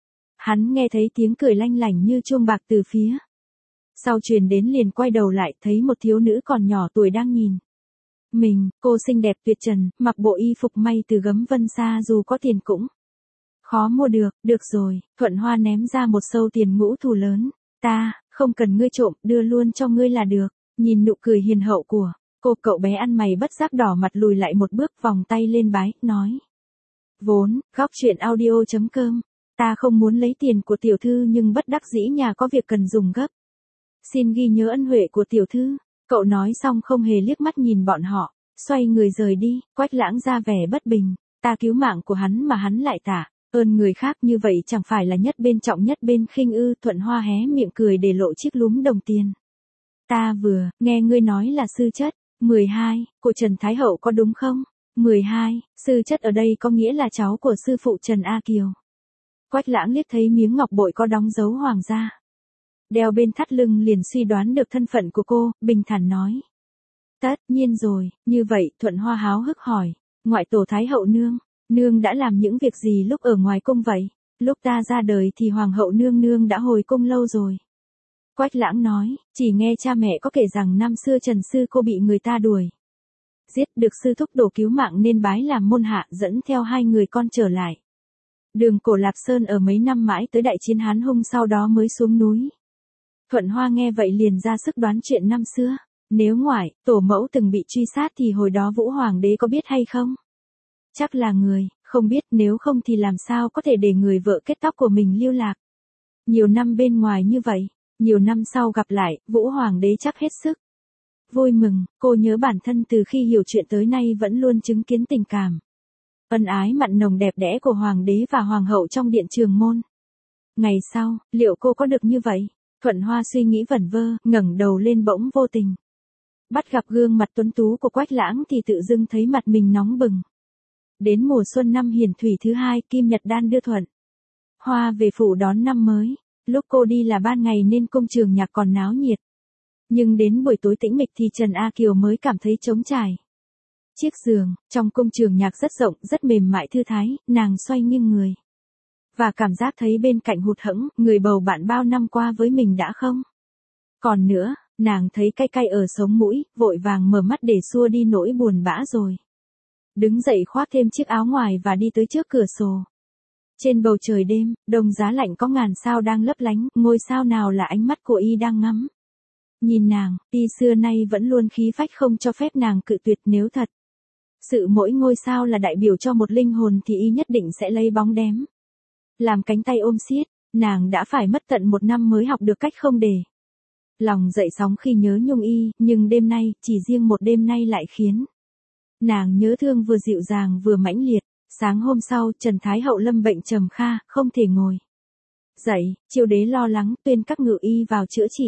Hắn nghe thấy tiếng cười lanh lảnh như chuông bạc từ phía sau truyền đến liền quay đầu lại thấy một thiếu nữ còn nhỏ tuổi đang nhìn mình, cô xinh đẹp tuyệt trần, mặc bộ y phục may từ gấm vân xa dù có tiền cũng khó mua được. Được rồi, Thuận Hoa ném ra một sâu tiền ngũ thù lớn. Ta, không cần ngươi trộm, đưa luôn cho ngươi là được. Nhìn nụ cười hiền hậu của cô, cậu bé ăn mày bất giác đỏ mặt lùi lại một bước, vòng tay lên bái, nói. Vốn, góc chuyện audio chấm com. Ta không muốn lấy tiền của tiểu thư nhưng bất đắc dĩ nhà có việc cần dùng gấp. Xin ghi nhớ ân huệ của tiểu thư. Cậu nói xong không hề liếc mắt nhìn bọn họ, xoay người rời đi. Quách Lãng ra vẻ bất bình. Ta cứu mạng của hắn mà hắn lại tạ ơn người khác như vậy chẳng phải là nhất bên trọng nhất bên khinh ư. Thuận Hoa hé miệng cười để lộ chiếc lúm đồng tiền. Ta vừa nghe ngươi nói là sư chất. mười hai, của Trần Thái Hậu có đúng không? mười hai, sư chất ở đây có nghĩa là cháu của sư phụ Trần A Kiều. Quách Lãng liếc thấy miếng ngọc bội có đóng dấu hoàng gia đeo bên thắt lưng liền suy đoán được thân phận của cô, bình thản nói. Tất nhiên rồi, như vậy, Thuận Hoa háo hức hỏi. Ngoại tổ Thái Hậu nương, nương đã làm những việc gì lúc ở ngoài cung vậy? Lúc ta ra đời thì Hoàng hậu nương nương đã hồi cung lâu rồi. Quách Lãng nói, chỉ nghe cha mẹ có kể rằng năm xưa Trần sư cô bị người ta đuổi giết, được sư thúc đổ cứu mạng nên bái làm môn hạ, dẫn theo hai người con trở lại Đường Cổ Lạp Sơn ở mấy năm mãi tới đại chiến Hán Hung, sau đó mới xuống núi. Thuận Hoa nghe vậy liền ra sức đoán chuyện năm xưa. Nếu ngoại tổ mẫu từng bị truy sát thì hồi đó Vũ Hoàng đế có biết hay không? Chắc là người không biết, nếu không thì làm sao có thể để người vợ kết tóc của mình lưu lạc nhiều năm bên ngoài như vậy. Nhiều năm sau gặp lại, Vũ Hoàng đế chắc hết sức vui mừng. Cô nhớ bản thân từ khi hiểu chuyện tới nay vẫn luôn chứng kiến tình cảm ân ái mặn nồng đẹp đẽ của Hoàng đế và Hoàng hậu trong điện Trường Môn. Ngày sau, liệu cô có được như vậy? Thuận Hoa suy nghĩ vẩn vơ, ngẩng đầu lên bỗng vô tình bắt gặp gương mặt tuấn tú của Quách Lãng thì tự dưng thấy mặt mình nóng bừng. Đến mùa xuân năm Hiển Thủy thứ hai, Kim Nhật Đan đưa Thuận Hoa về phủ đón năm mới. Lúc cô đi là ban ngày nên cung trường nhạc còn náo nhiệt. Nhưng đến buổi tối tĩnh mịch thì Trần A Kiều mới cảm thấy trống trải. Chiếc giường, trong cung trường nhạc rất rộng, rất mềm mại thư thái, nàng xoay nghiêng người. Và cảm giác thấy bên cạnh hụt hẫng, người bầu bạn bao năm qua với mình đã không còn nữa, nàng thấy cay cay ở sống mũi, vội vàng mở mắt để xua đi nỗi buồn bã rồi. Đứng dậy khoác thêm chiếc áo ngoài và đi tới trước cửa sổ. Trên bầu trời đêm, đông giá lạnh có ngàn sao đang lấp lánh, ngôi sao nào là ánh mắt của y đang ngắm nhìn nàng. Y xưa nay vẫn luôn khí phách không cho phép nàng cự tuyệt, nếu thật sự mỗi ngôi sao là đại biểu cho một linh hồn thì y nhất định sẽ lấy bóng đếm làm cánh tay ôm siết. Nàng đã phải mất tận một năm mới học được cách không để lòng dậy sóng khi nhớ nhung y, nhưng đêm nay, chỉ riêng một đêm nay lại khiến nàng nhớ thương vừa dịu dàng vừa mãnh liệt. Sáng hôm sau, Trần Thái Hậu lâm bệnh trầm kha, không thể ngồi dậy. Chiêu đế lo lắng, tuyên các ngự y vào chữa trị.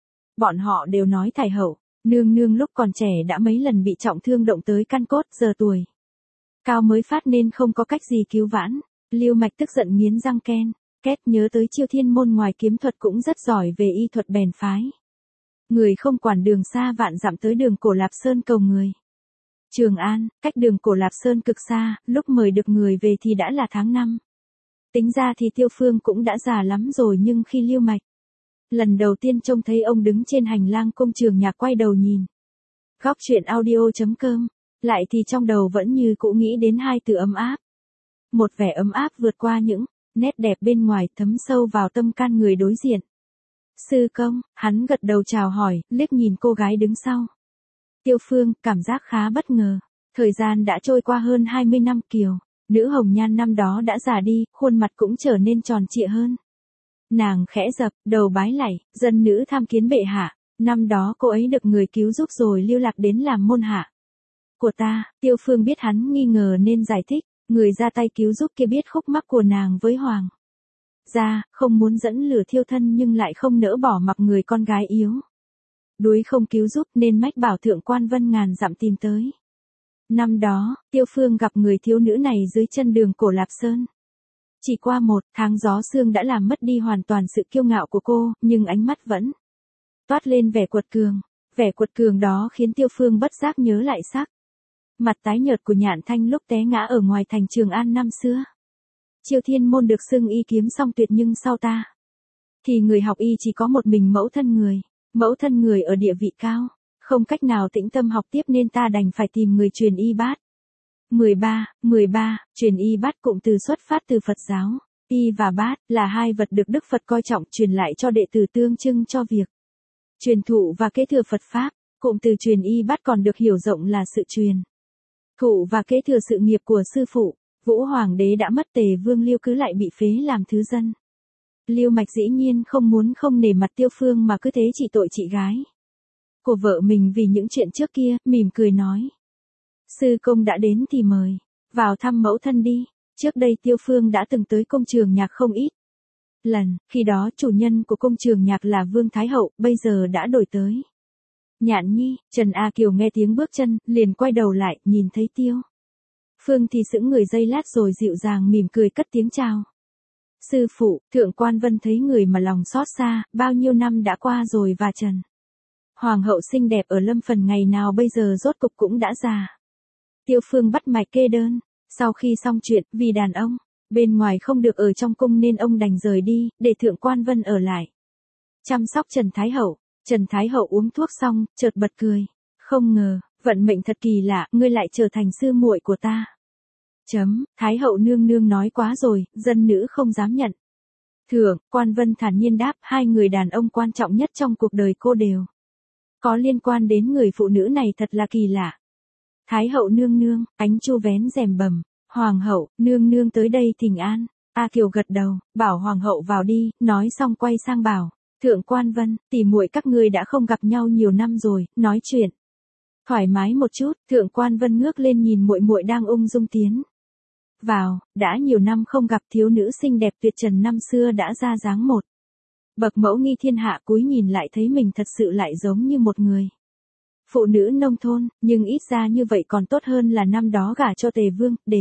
Bọn họ đều nói Thái Hậu nương nương lúc còn trẻ đã mấy lần bị trọng thương động tới căn cốt, giờ tuổi cao mới phát nên không có cách gì cứu vãn. Lưu Mạch tức giận nghiến răng ken két, nhớ tới Chiêu Thiên môn ngoài kiếm thuật cũng rất giỏi về y thuật bèn phái người không quản đường xa vạn dặm tới Đường Cổ Lạp Sơn cầu người. Trường An, cách Đường Cổ Lạp Sơn cực xa, lúc mời được người về thì đã là tháng năm. Tính ra thì Tiêu Phương cũng đã già lắm rồi, nhưng khi Lưu Mạch lần đầu tiên trông thấy ông đứng trên hành lang cung trường nhạc quay đầu nhìn góc chuyện audio chấm com, lại thì trong đầu vẫn như cũ nghĩ đến hai từ ấm áp. Một vẻ ấm áp vượt qua những nét đẹp bên ngoài, thấm sâu vào tâm can người đối diện. Sư công, hắn gật đầu chào hỏi, liếc nhìn cô gái đứng sau. Tiêu Phương, cảm giác khá bất ngờ. Thời gian đã trôi qua hơn hai mươi năm, Kiều nữ hồng nhan năm đó đã già đi, khuôn mặt cũng trở nên tròn trịa hơn. Nàng khẽ dập đầu bái lạy, dân nữ tham kiến bệ hạ. Năm đó cô ấy được người cứu giúp rồi lưu lạc đến làm môn hạ của ta. Tiêu Phương biết hắn nghi ngờ nên giải thích, người ra tay cứu giúp kia biết khúc mắc của nàng với Hoàng gia, không muốn dẫn lửa thiêu thân nhưng lại không nỡ bỏ mặc người con gái yếu đuối không cứu giúp nên mách bảo Thượng Quan Vân ngàn dặm tìm tới. Năm đó, Tiêu Phương gặp người thiếu nữ này dưới chân đường Cổ Lạp Sơn. Chỉ qua một tháng gió sương đã làm mất đi hoàn toàn sự kiêu ngạo của cô, nhưng ánh mắt vẫn toát lên vẻ quật cường. Vẻ quật cường đó khiến Tiêu Phương bất giác nhớ lại sắc mặt tái nhợt của Nhạn Thanh lúc té ngã ở ngoài thành Trường An năm xưa. Chiêu Thiên Môn được xưng y kiếm song tuyệt nhưng sau ta thì người học y chỉ có một mình mẫu thân người. Mẫu thân người ở địa vị cao, không cách nào tĩnh tâm học tiếp nên ta đành phải tìm người truyền y bát. mười ba, mười ba, truyền y bát cụm từ xuất phát từ Phật giáo. Y và bát là hai vật được Đức Phật coi trọng truyền lại cho đệ tử tương trưng cho việc truyền thụ và kế thừa Phật Pháp. Cụm từ truyền y bát còn được hiểu rộng là sự truyền thụ và kế thừa sự nghiệp của sư phụ. Vũ Hoàng đế đã mất, Tề Vương Liêu cứ lại bị phế làm thứ dân. Liêu Mạch dĩ nhiên không muốn không nể mặt Tiêu Phương mà cứ thế trị tội chị gái của vợ mình vì những chuyện trước kia, mỉm cười nói. Sư công đã đến thì mời vào thăm mẫu thân đi. Trước đây Tiêu Phương đã từng tới công trường nhạc không ít lần, khi đó chủ nhân của công trường nhạc là Vương Thái Hậu, bây giờ đã đổi tới Nhạn Nhi. Trần A Kiều nghe tiếng bước chân, liền quay đầu lại, nhìn thấy Tiêu Phương thì sững người giây lát rồi dịu dàng mỉm cười cất tiếng chào. Sư phụ. Thượng Quan Vân thấy người mà lòng xót xa, bao nhiêu năm đã qua rồi và Trần Hoàng hậu xinh đẹp ở Lâm Phần ngày nào bây giờ rốt cục cũng đã già. Tiêu Phương bắt mạch kê đơn. Sau khi xong chuyện, vì đàn ông bên ngoài không được ở trong cung nên ông đành rời đi, để Thượng Quan Vân ở lại chăm sóc Trần Thái Hậu. Trần Thái Hậu uống thuốc xong, chợt bật cười. Không ngờ, vận mệnh thật kỳ lạ, ngươi lại trở thành sư muội của ta. Chấm, Thái Hậu nương nương nói quá rồi, dân nữ không dám nhận. Thượng Quan Vân thản nhiên đáp, hai người đàn ông quan trọng nhất trong cuộc đời cô đều có liên quan đến người phụ nữ này, thật là kỳ lạ. Thái Hậu nương nương, Ánh Chu vén rèm bầm. Hoàng hậu, nương nương tới đây thỉnh an. A Kiều gật đầu, bảo Hoàng hậu vào đi, nói xong quay sang bảo. Thượng Quan Vân, tỷ muội các ngươi đã không gặp nhau nhiều năm rồi, nói chuyện thoải mái một chút. Thượng Quan Vân ngước lên nhìn muội muội đang ung dung tiến vào, đã nhiều năm không gặp thiếu nữ xinh đẹp tuyệt trần năm xưa đã ra dáng một bậc mẫu nghi thiên hạ, cúi nhìn lại thấy mình thật sự lại giống như một người phụ nữ nông thôn, nhưng ít ra như vậy còn tốt hơn là năm đó gả cho Tề Vương, để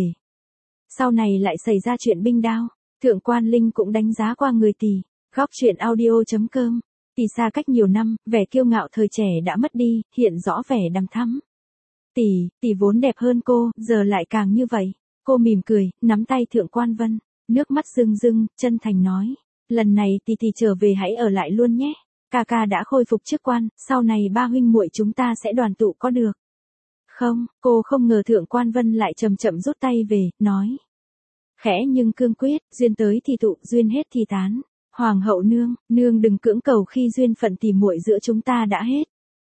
sau này lại xảy ra chuyện binh đao. Thượng Quan Linh cũng đánh giá qua người tỷ. Góc truyện audio chấm com. Tỷ xa cách nhiều năm, vẻ kiêu ngạo thời trẻ đã mất đi, hiện rõ vẻ đằm thắm. Tỷ, tỷ vốn đẹp hơn cô, giờ lại càng như vậy. Cô mỉm cười, nắm tay Thượng Quan Vân, nước mắt rưng rưng, chân thành nói. Lần này tỷ tỷ trở về hãy ở lại luôn nhé. Ca ca đã khôi phục chức quan, sau này ba huynh muội chúng ta sẽ đoàn tụ có được không? Cô không ngờ Thượng Quan Vân lại chậm chậm rút tay về, nói. Khẽ nhưng cương quyết, duyên tới thì tụ, duyên hết thì tán. Hoàng hậu nương, nương đừng cưỡng cầu khi duyên phận tỉ muội giữa chúng ta đã hết.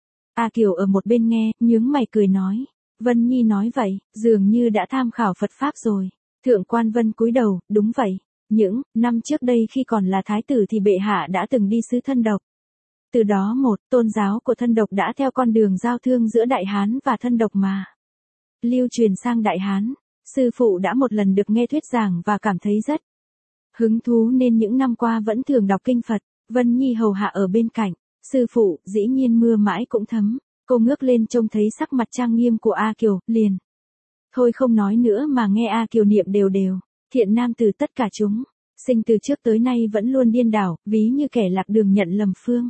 A Kiều ở một bên nghe, nhướng mày cười nói. Vân Nhi nói vậy, dường như đã tham khảo Phật Pháp rồi. Thượng Quan Vân cúi đầu, đúng vậy. Những năm trước đây khi còn là thái tử thì bệ hạ đã từng đi sứ Thân Độc. Từ đó một, tôn giáo của Thân Độc đã theo con đường giao thương giữa Đại Hán và Thân Độc mà lưu truyền sang Đại Hán. Sư phụ đã một lần được nghe thuyết giảng và cảm thấy rất hứng thú nên những năm qua vẫn thường đọc kinh Phật. Vân Nhi hầu hạ ở bên cạnh. Sư phụ, dĩ nhiên mưa mãi cũng thấm. Cô ngước lên trông thấy sắc mặt trang nghiêm của A Kiều, liền thôi không nói nữa mà nghe A Kiều niệm đều đều. Thiện nam từ tất cả chúng sinh từ trước tới nay vẫn luôn điên đảo, ví như kẻ lạc đường nhận lầm phương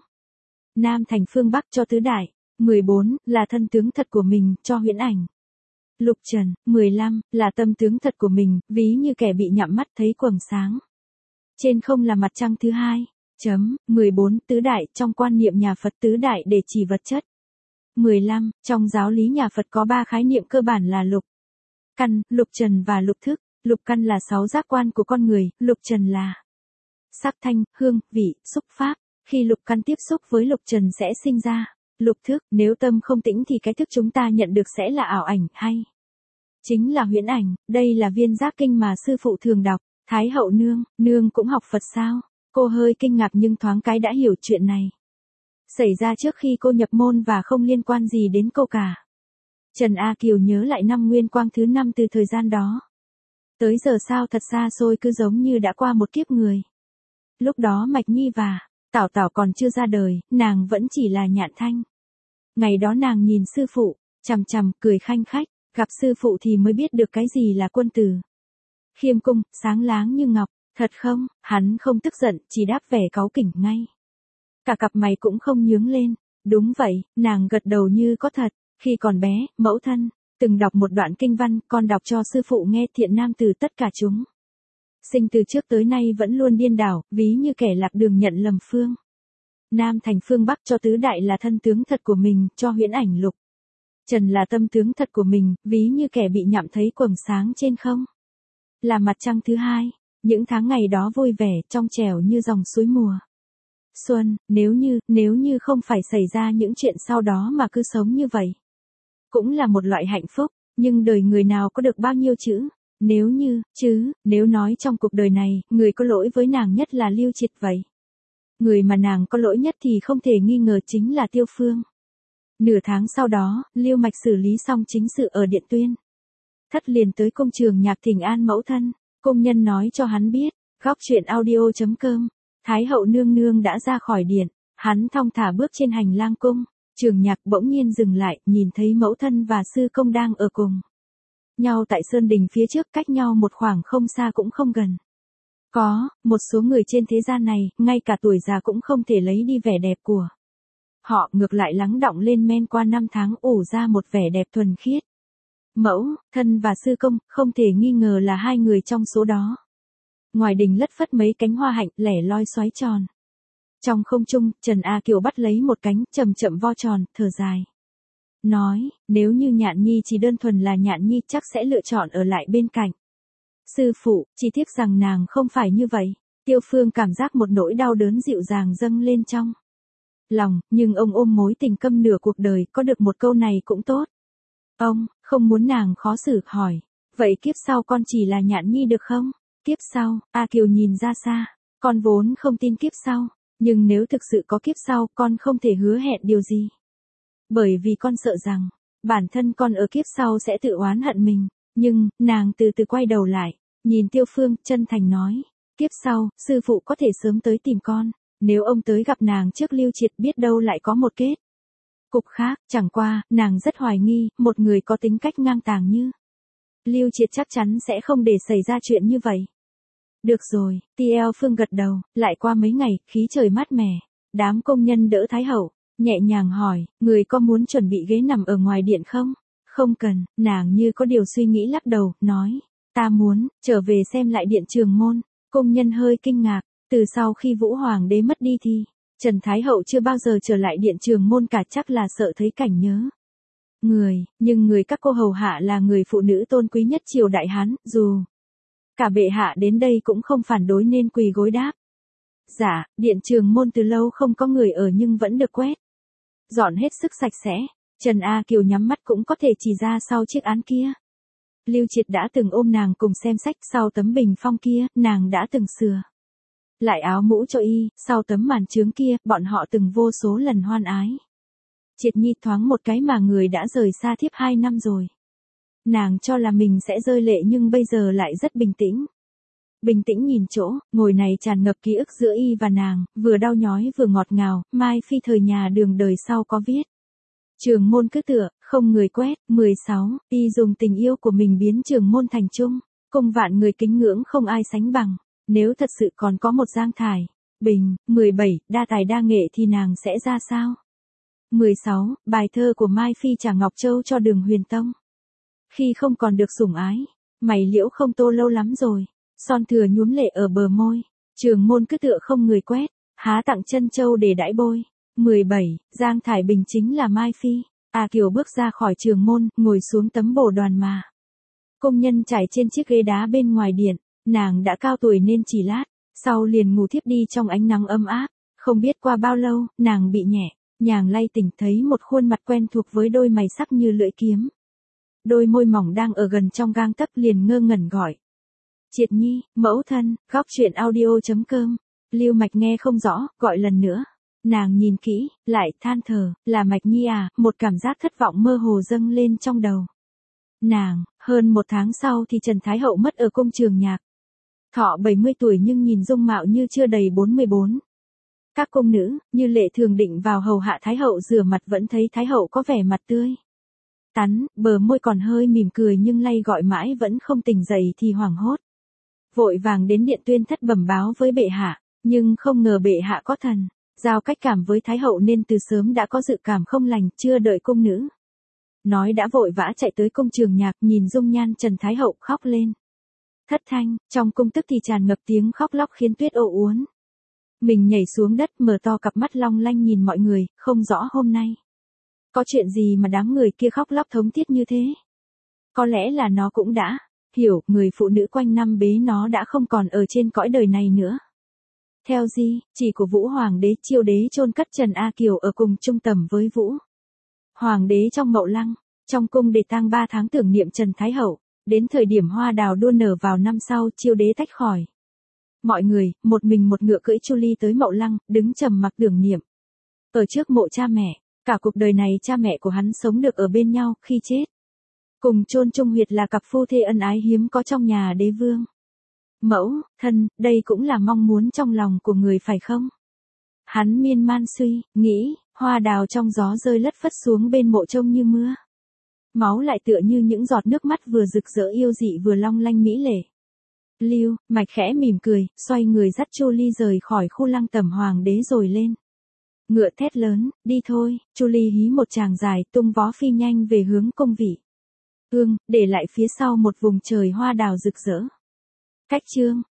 Nam thành phương Bắc cho tứ đại. mười bốn là thân tướng thật của mình, cho Huyễn Ảnh. Lục Trần. mười lăm là tâm tướng thật của mình, ví như kẻ bị nhắm mắt thấy quầng sáng trên không là mặt trăng thứ hai. Chấm. mười bốn Tứ đại, trong quan niệm nhà Phật tứ đại để chỉ vật chất. mười lăm Trong giáo lý nhà Phật có ba khái niệm cơ bản là lục căn, lục trần và lục thức. Lục căn là sáu giác quan của con người, lục trần là sắc thanh, hương, vị, xúc pháp. Khi lục căn tiếp xúc với lục trần sẽ sinh ra lục thức, nếu tâm không tĩnh thì cái thức chúng ta nhận được sẽ là ảo ảnh, hay chính là huyễn ảnh. Đây là viên giác kinh mà sư phụ thường đọc. Thái hậu nương, nương cũng học Phật sao? Cô hơi kinh ngạc nhưng thoáng cái đã hiểu chuyện này. Xảy ra trước khi cô nhập môn và không liên quan gì đến cô cả. Trần A Kiều nhớ lại năm Nguyên Quang thứ năm từ thời gian đó. Tới giờ sao thật xa xôi cứ giống như đã qua một kiếp người. Lúc đó Mạch Nhi và Tảo Tảo còn chưa ra đời, nàng vẫn chỉ là Nhạn Thanh. Ngày đó nàng nhìn sư phụ, chằm chằm, cười khanh khách, gặp sư phụ thì mới biết được cái gì là quân tử. Khiêm cung, sáng láng như ngọc, thật không, hắn không tức giận, chỉ đáp vẻ cáu kỉnh ngay. Cả cặp mày cũng không nhướng lên, đúng vậy, nàng gật đầu như có thật, khi còn bé, mẫu thân, từng đọc một đoạn kinh văn, con đọc cho sư phụ nghe thiện nam từ tất cả chúng. Sinh từ trước tới nay vẫn luôn điên đảo, ví như kẻ lạc đường nhận lầm phương. Nam thành phương Bắc cho tứ đại là thân tướng thật của mình, cho huyễn ảnh lục. Trần là tâm tướng thật của mình, ví như kẻ bị nhặm thấy quầng sáng trên không. Là mặt trăng thứ hai, những tháng ngày đó vui vẻ, trong trẻo như dòng suối mùa. Xuân, nếu như, nếu như không phải xảy ra những chuyện sau đó mà cứ sống như vậy. Cũng là một loại hạnh phúc, nhưng đời người nào có được bao nhiêu chữ, nếu như, chứ, nếu nói trong cuộc đời này, người có lỗi với nàng nhất là Lưu Triệt vậy. Người mà nàng có lỗi nhất thì không thể nghi ngờ chính là Tiêu Phương. Nửa tháng sau đó, Lưu Mạch xử lý xong chính sự ở Điện Tuyên. Thất liền tới công trường nhạc thỉnh an mẫu thân, công nhân nói cho hắn biết, góc truyện audio chấm com, Thái hậu nương nương đã ra khỏi điện, hắn thong thả bước trên hành lang cung, trường nhạc bỗng nhiên dừng lại, nhìn thấy mẫu thân và sư công đang ở cùng nhau tại sơn đình phía trước, cách nhau một khoảng không xa cũng không gần. Có, một số người trên thế gian này, ngay cả tuổi già cũng không thể lấy đi vẻ đẹp của họ, ngược lại lắng đọng lên men qua năm tháng ủ ra một vẻ đẹp thuần khiết. Mẫu, thân và sư công, không thể nghi ngờ là hai người trong số đó. Ngoài đình lất phất mấy cánh hoa hạnh, lẻ loi xoáy tròn. Trong không trung, Trần A Kiều bắt lấy một cánh, chậm chậm vo tròn, thở dài. Nói, nếu như Nhạn Nhi chỉ đơn thuần là Nhạn Nhi chắc sẽ lựa chọn ở lại bên cạnh sư phụ, chỉ tiếc rằng nàng không phải như vậy. Tiêu Phương cảm giác một nỗi đau đớn dịu dàng dâng lên trong lòng, nhưng ông ôm mối tình câm nửa cuộc đời, có được một câu này cũng tốt. Ông, không muốn nàng khó xử, hỏi, vậy kiếp sau con chỉ là Nhạn Nhi được không? Kiếp sau, A Kiều nhìn ra xa, con vốn không tin kiếp sau, nhưng nếu thực sự có kiếp sau, con không thể hứa hẹn điều gì. Bởi vì con sợ rằng, bản thân con ở kiếp sau sẽ tự oán hận mình, nhưng, nàng từ từ quay đầu lại, nhìn Tiêu Phương, chân thành nói, kiếp sau, sư phụ có thể sớm tới tìm con, nếu ông tới gặp nàng trước Lưu Triệt biết đâu lại có một kết cục khác, chẳng qua, nàng rất hoài nghi, một người có tính cách ngang tàng như Lưu Triệt chắc chắn sẽ không để xảy ra chuyện như vậy. Được rồi, Tiêu Phương gật đầu, lại qua mấy ngày, khí trời mát mẻ, đám công nhân đỡ Thái hậu, nhẹ nhàng hỏi, người có muốn chuẩn bị ghế nằm ở ngoài điện không? Không cần, nàng như có điều suy nghĩ lắc đầu, nói, ta muốn, trở về xem lại điện Trường Môn. Công nhân hơi kinh ngạc, từ sau khi Vũ Hoàng đế mất đi thì, Trần Thái hậu chưa bao giờ trở lại điện Trường Môn cả, chắc là sợ thấy cảnh nhớ người, nhưng người các cô hầu hạ là người phụ nữ tôn quý nhất triều đại Hán, dù cả bệ hạ đến đây cũng không phản đối nên quỳ gối đáp. Dạ, điện Trường Môn từ lâu không có người ở nhưng vẫn được quét dọn hết sức sạch sẽ. Trần A Kiều nhắm mắt cũng có thể chỉ ra sau chiếc án kia. Lưu Triệt đã từng ôm nàng cùng xem sách, sau tấm bình phong kia, nàng đã từng sửa lại áo mũ cho y, sau tấm màn trướng kia, bọn họ từng vô số lần hoan ái. Triệt Nhi thoáng một cái mà người đã rời xa thiếp hai năm rồi. Nàng cho là mình sẽ rơi lệ nhưng bây giờ lại rất bình tĩnh. Bình tĩnh nhìn chỗ, ngồi này tràn ngập ký ức giữa y và nàng, vừa đau nhói vừa ngọt ngào, Mai Phi thời nhà Đường đời sau có viết. Trường Môn cứ tựa, không người quét, mười sáu, y dùng tình yêu của mình biến Trường Môn thành chung, cùng vạn người kính ngưỡng không ai sánh bằng. Nếu thật sự còn có một Giang Thải, Bình, mười bảy, đa tài đa nghệ thì nàng sẽ ra sao? mười sáu, bài thơ của Mai Phi trả Ngọc Châu cho Đường Huyền Tông. Khi không còn được sủng ái, mày liễu không tô lâu lắm rồi, son thừa nhuốm lệ ở bờ môi, Trường Môn cứ tựa không người quét, há tặng chân châu để đãi bôi. mười bảy, Giang Thải Bình chính là Mai Phi. A Kiều bước ra khỏi Trường Môn, ngồi xuống tấm bồ đoàn mà công nhân trải trên chiếc ghế đá bên ngoài điện, nàng đã cao tuổi nên chỉ lát, sau liền ngủ thiếp đi trong ánh nắng ấm áp. Không biết qua bao lâu, nàng bị nhẹ nhàng lay tỉnh, thấy một khuôn mặt quen thuộc với đôi mày sắc như lưỡi kiếm. Đôi môi mỏng đang ở gần trong gang tấc, liền ngơ ngẩn gọi. Triệt Nhi, mẫu thân, góc truyện audio chấm com. Lưu Mạch nghe không rõ, gọi lần nữa. Nàng nhìn kỹ, lại than thở, là Mạch Nhi à, một cảm giác thất vọng mơ hồ dâng lên trong đầu. Nàng, hơn một tháng sau thì Trần Thái Hậu mất ở cung Trường Nhạc. Thọ bảy mươi tuổi nhưng nhìn dung mạo như chưa đầy bốn mươi bốn. Các cung nữ, như lệ thường định vào hầu hạ Thái Hậu rửa mặt vẫn thấy Thái Hậu có vẻ mặt tươi tắn, bờ môi còn hơi mỉm cười nhưng lay gọi mãi vẫn không tỉnh dậy thì hoảng hốt. Vội vàng đến điện tuyên thất bẩm báo với bệ hạ, nhưng không ngờ bệ hạ có thần, giao cách cảm với Thái Hậu nên từ sớm đã có dự cảm không lành, chưa đợi cung nữ nói đã vội vã chạy tới cung Trường Nhạc, nhìn dung nhan Trần Thái Hậu khóc lên. Thất thanh, trong cung tức thì tràn ngập tiếng khóc lóc khiến Tuyết ô uốn mình nhảy xuống đất, mở to cặp mắt long lanh nhìn mọi người, không rõ hôm nay có chuyện gì mà đám người kia khóc lóc thống thiết như thế. Có lẽ là nó cũng đã hiểu, người phụ nữ quanh năm bế nó đã không còn ở trên cõi đời này nữa. Theo di chỉ của Vũ Hoàng đế, Chiêu đế chôn cất Trần A Kiều ở cùng trung tầm với Vũ Hoàng đế trong Mậu Lăng, trong cung để tang ba tháng tưởng niệm Trần Thái Hậu. Đến thời điểm hoa đào đua nở vào năm sau, Chiêu đế tách khỏi mọi người, một mình một ngựa cưỡi Chu Ly tới Mậu Lăng, đứng trầm mặc tưởng niệm ở trước mộ cha mẹ. Cả cuộc đời này cha mẹ của hắn sống được ở bên nhau, khi chết cùng chôn chung huyệt là cặp phu thê ân ái hiếm có trong nhà đế vương. Mẫu thân, đây cũng là mong muốn trong lòng của người phải không? Hắn miên man suy nghĩ, hoa đào trong gió rơi lất phất xuống bên mộ trông như mưa. Máu lại tựa như những giọt nước mắt vừa rực rỡ yêu dị vừa long lanh mỹ lệ. Lưu Mạch khẽ mỉm cười, xoay người dắt Chu Ly rời khỏi khu lăng tẩm hoàng đế rồi lên ngựa thét lớn, đi thôi. Chu Ly hí một tràng dài, tung vó phi nhanh về hướng cung vị ương, để lại phía sau một vùng trời hoa đào rực rỡ. Cách chương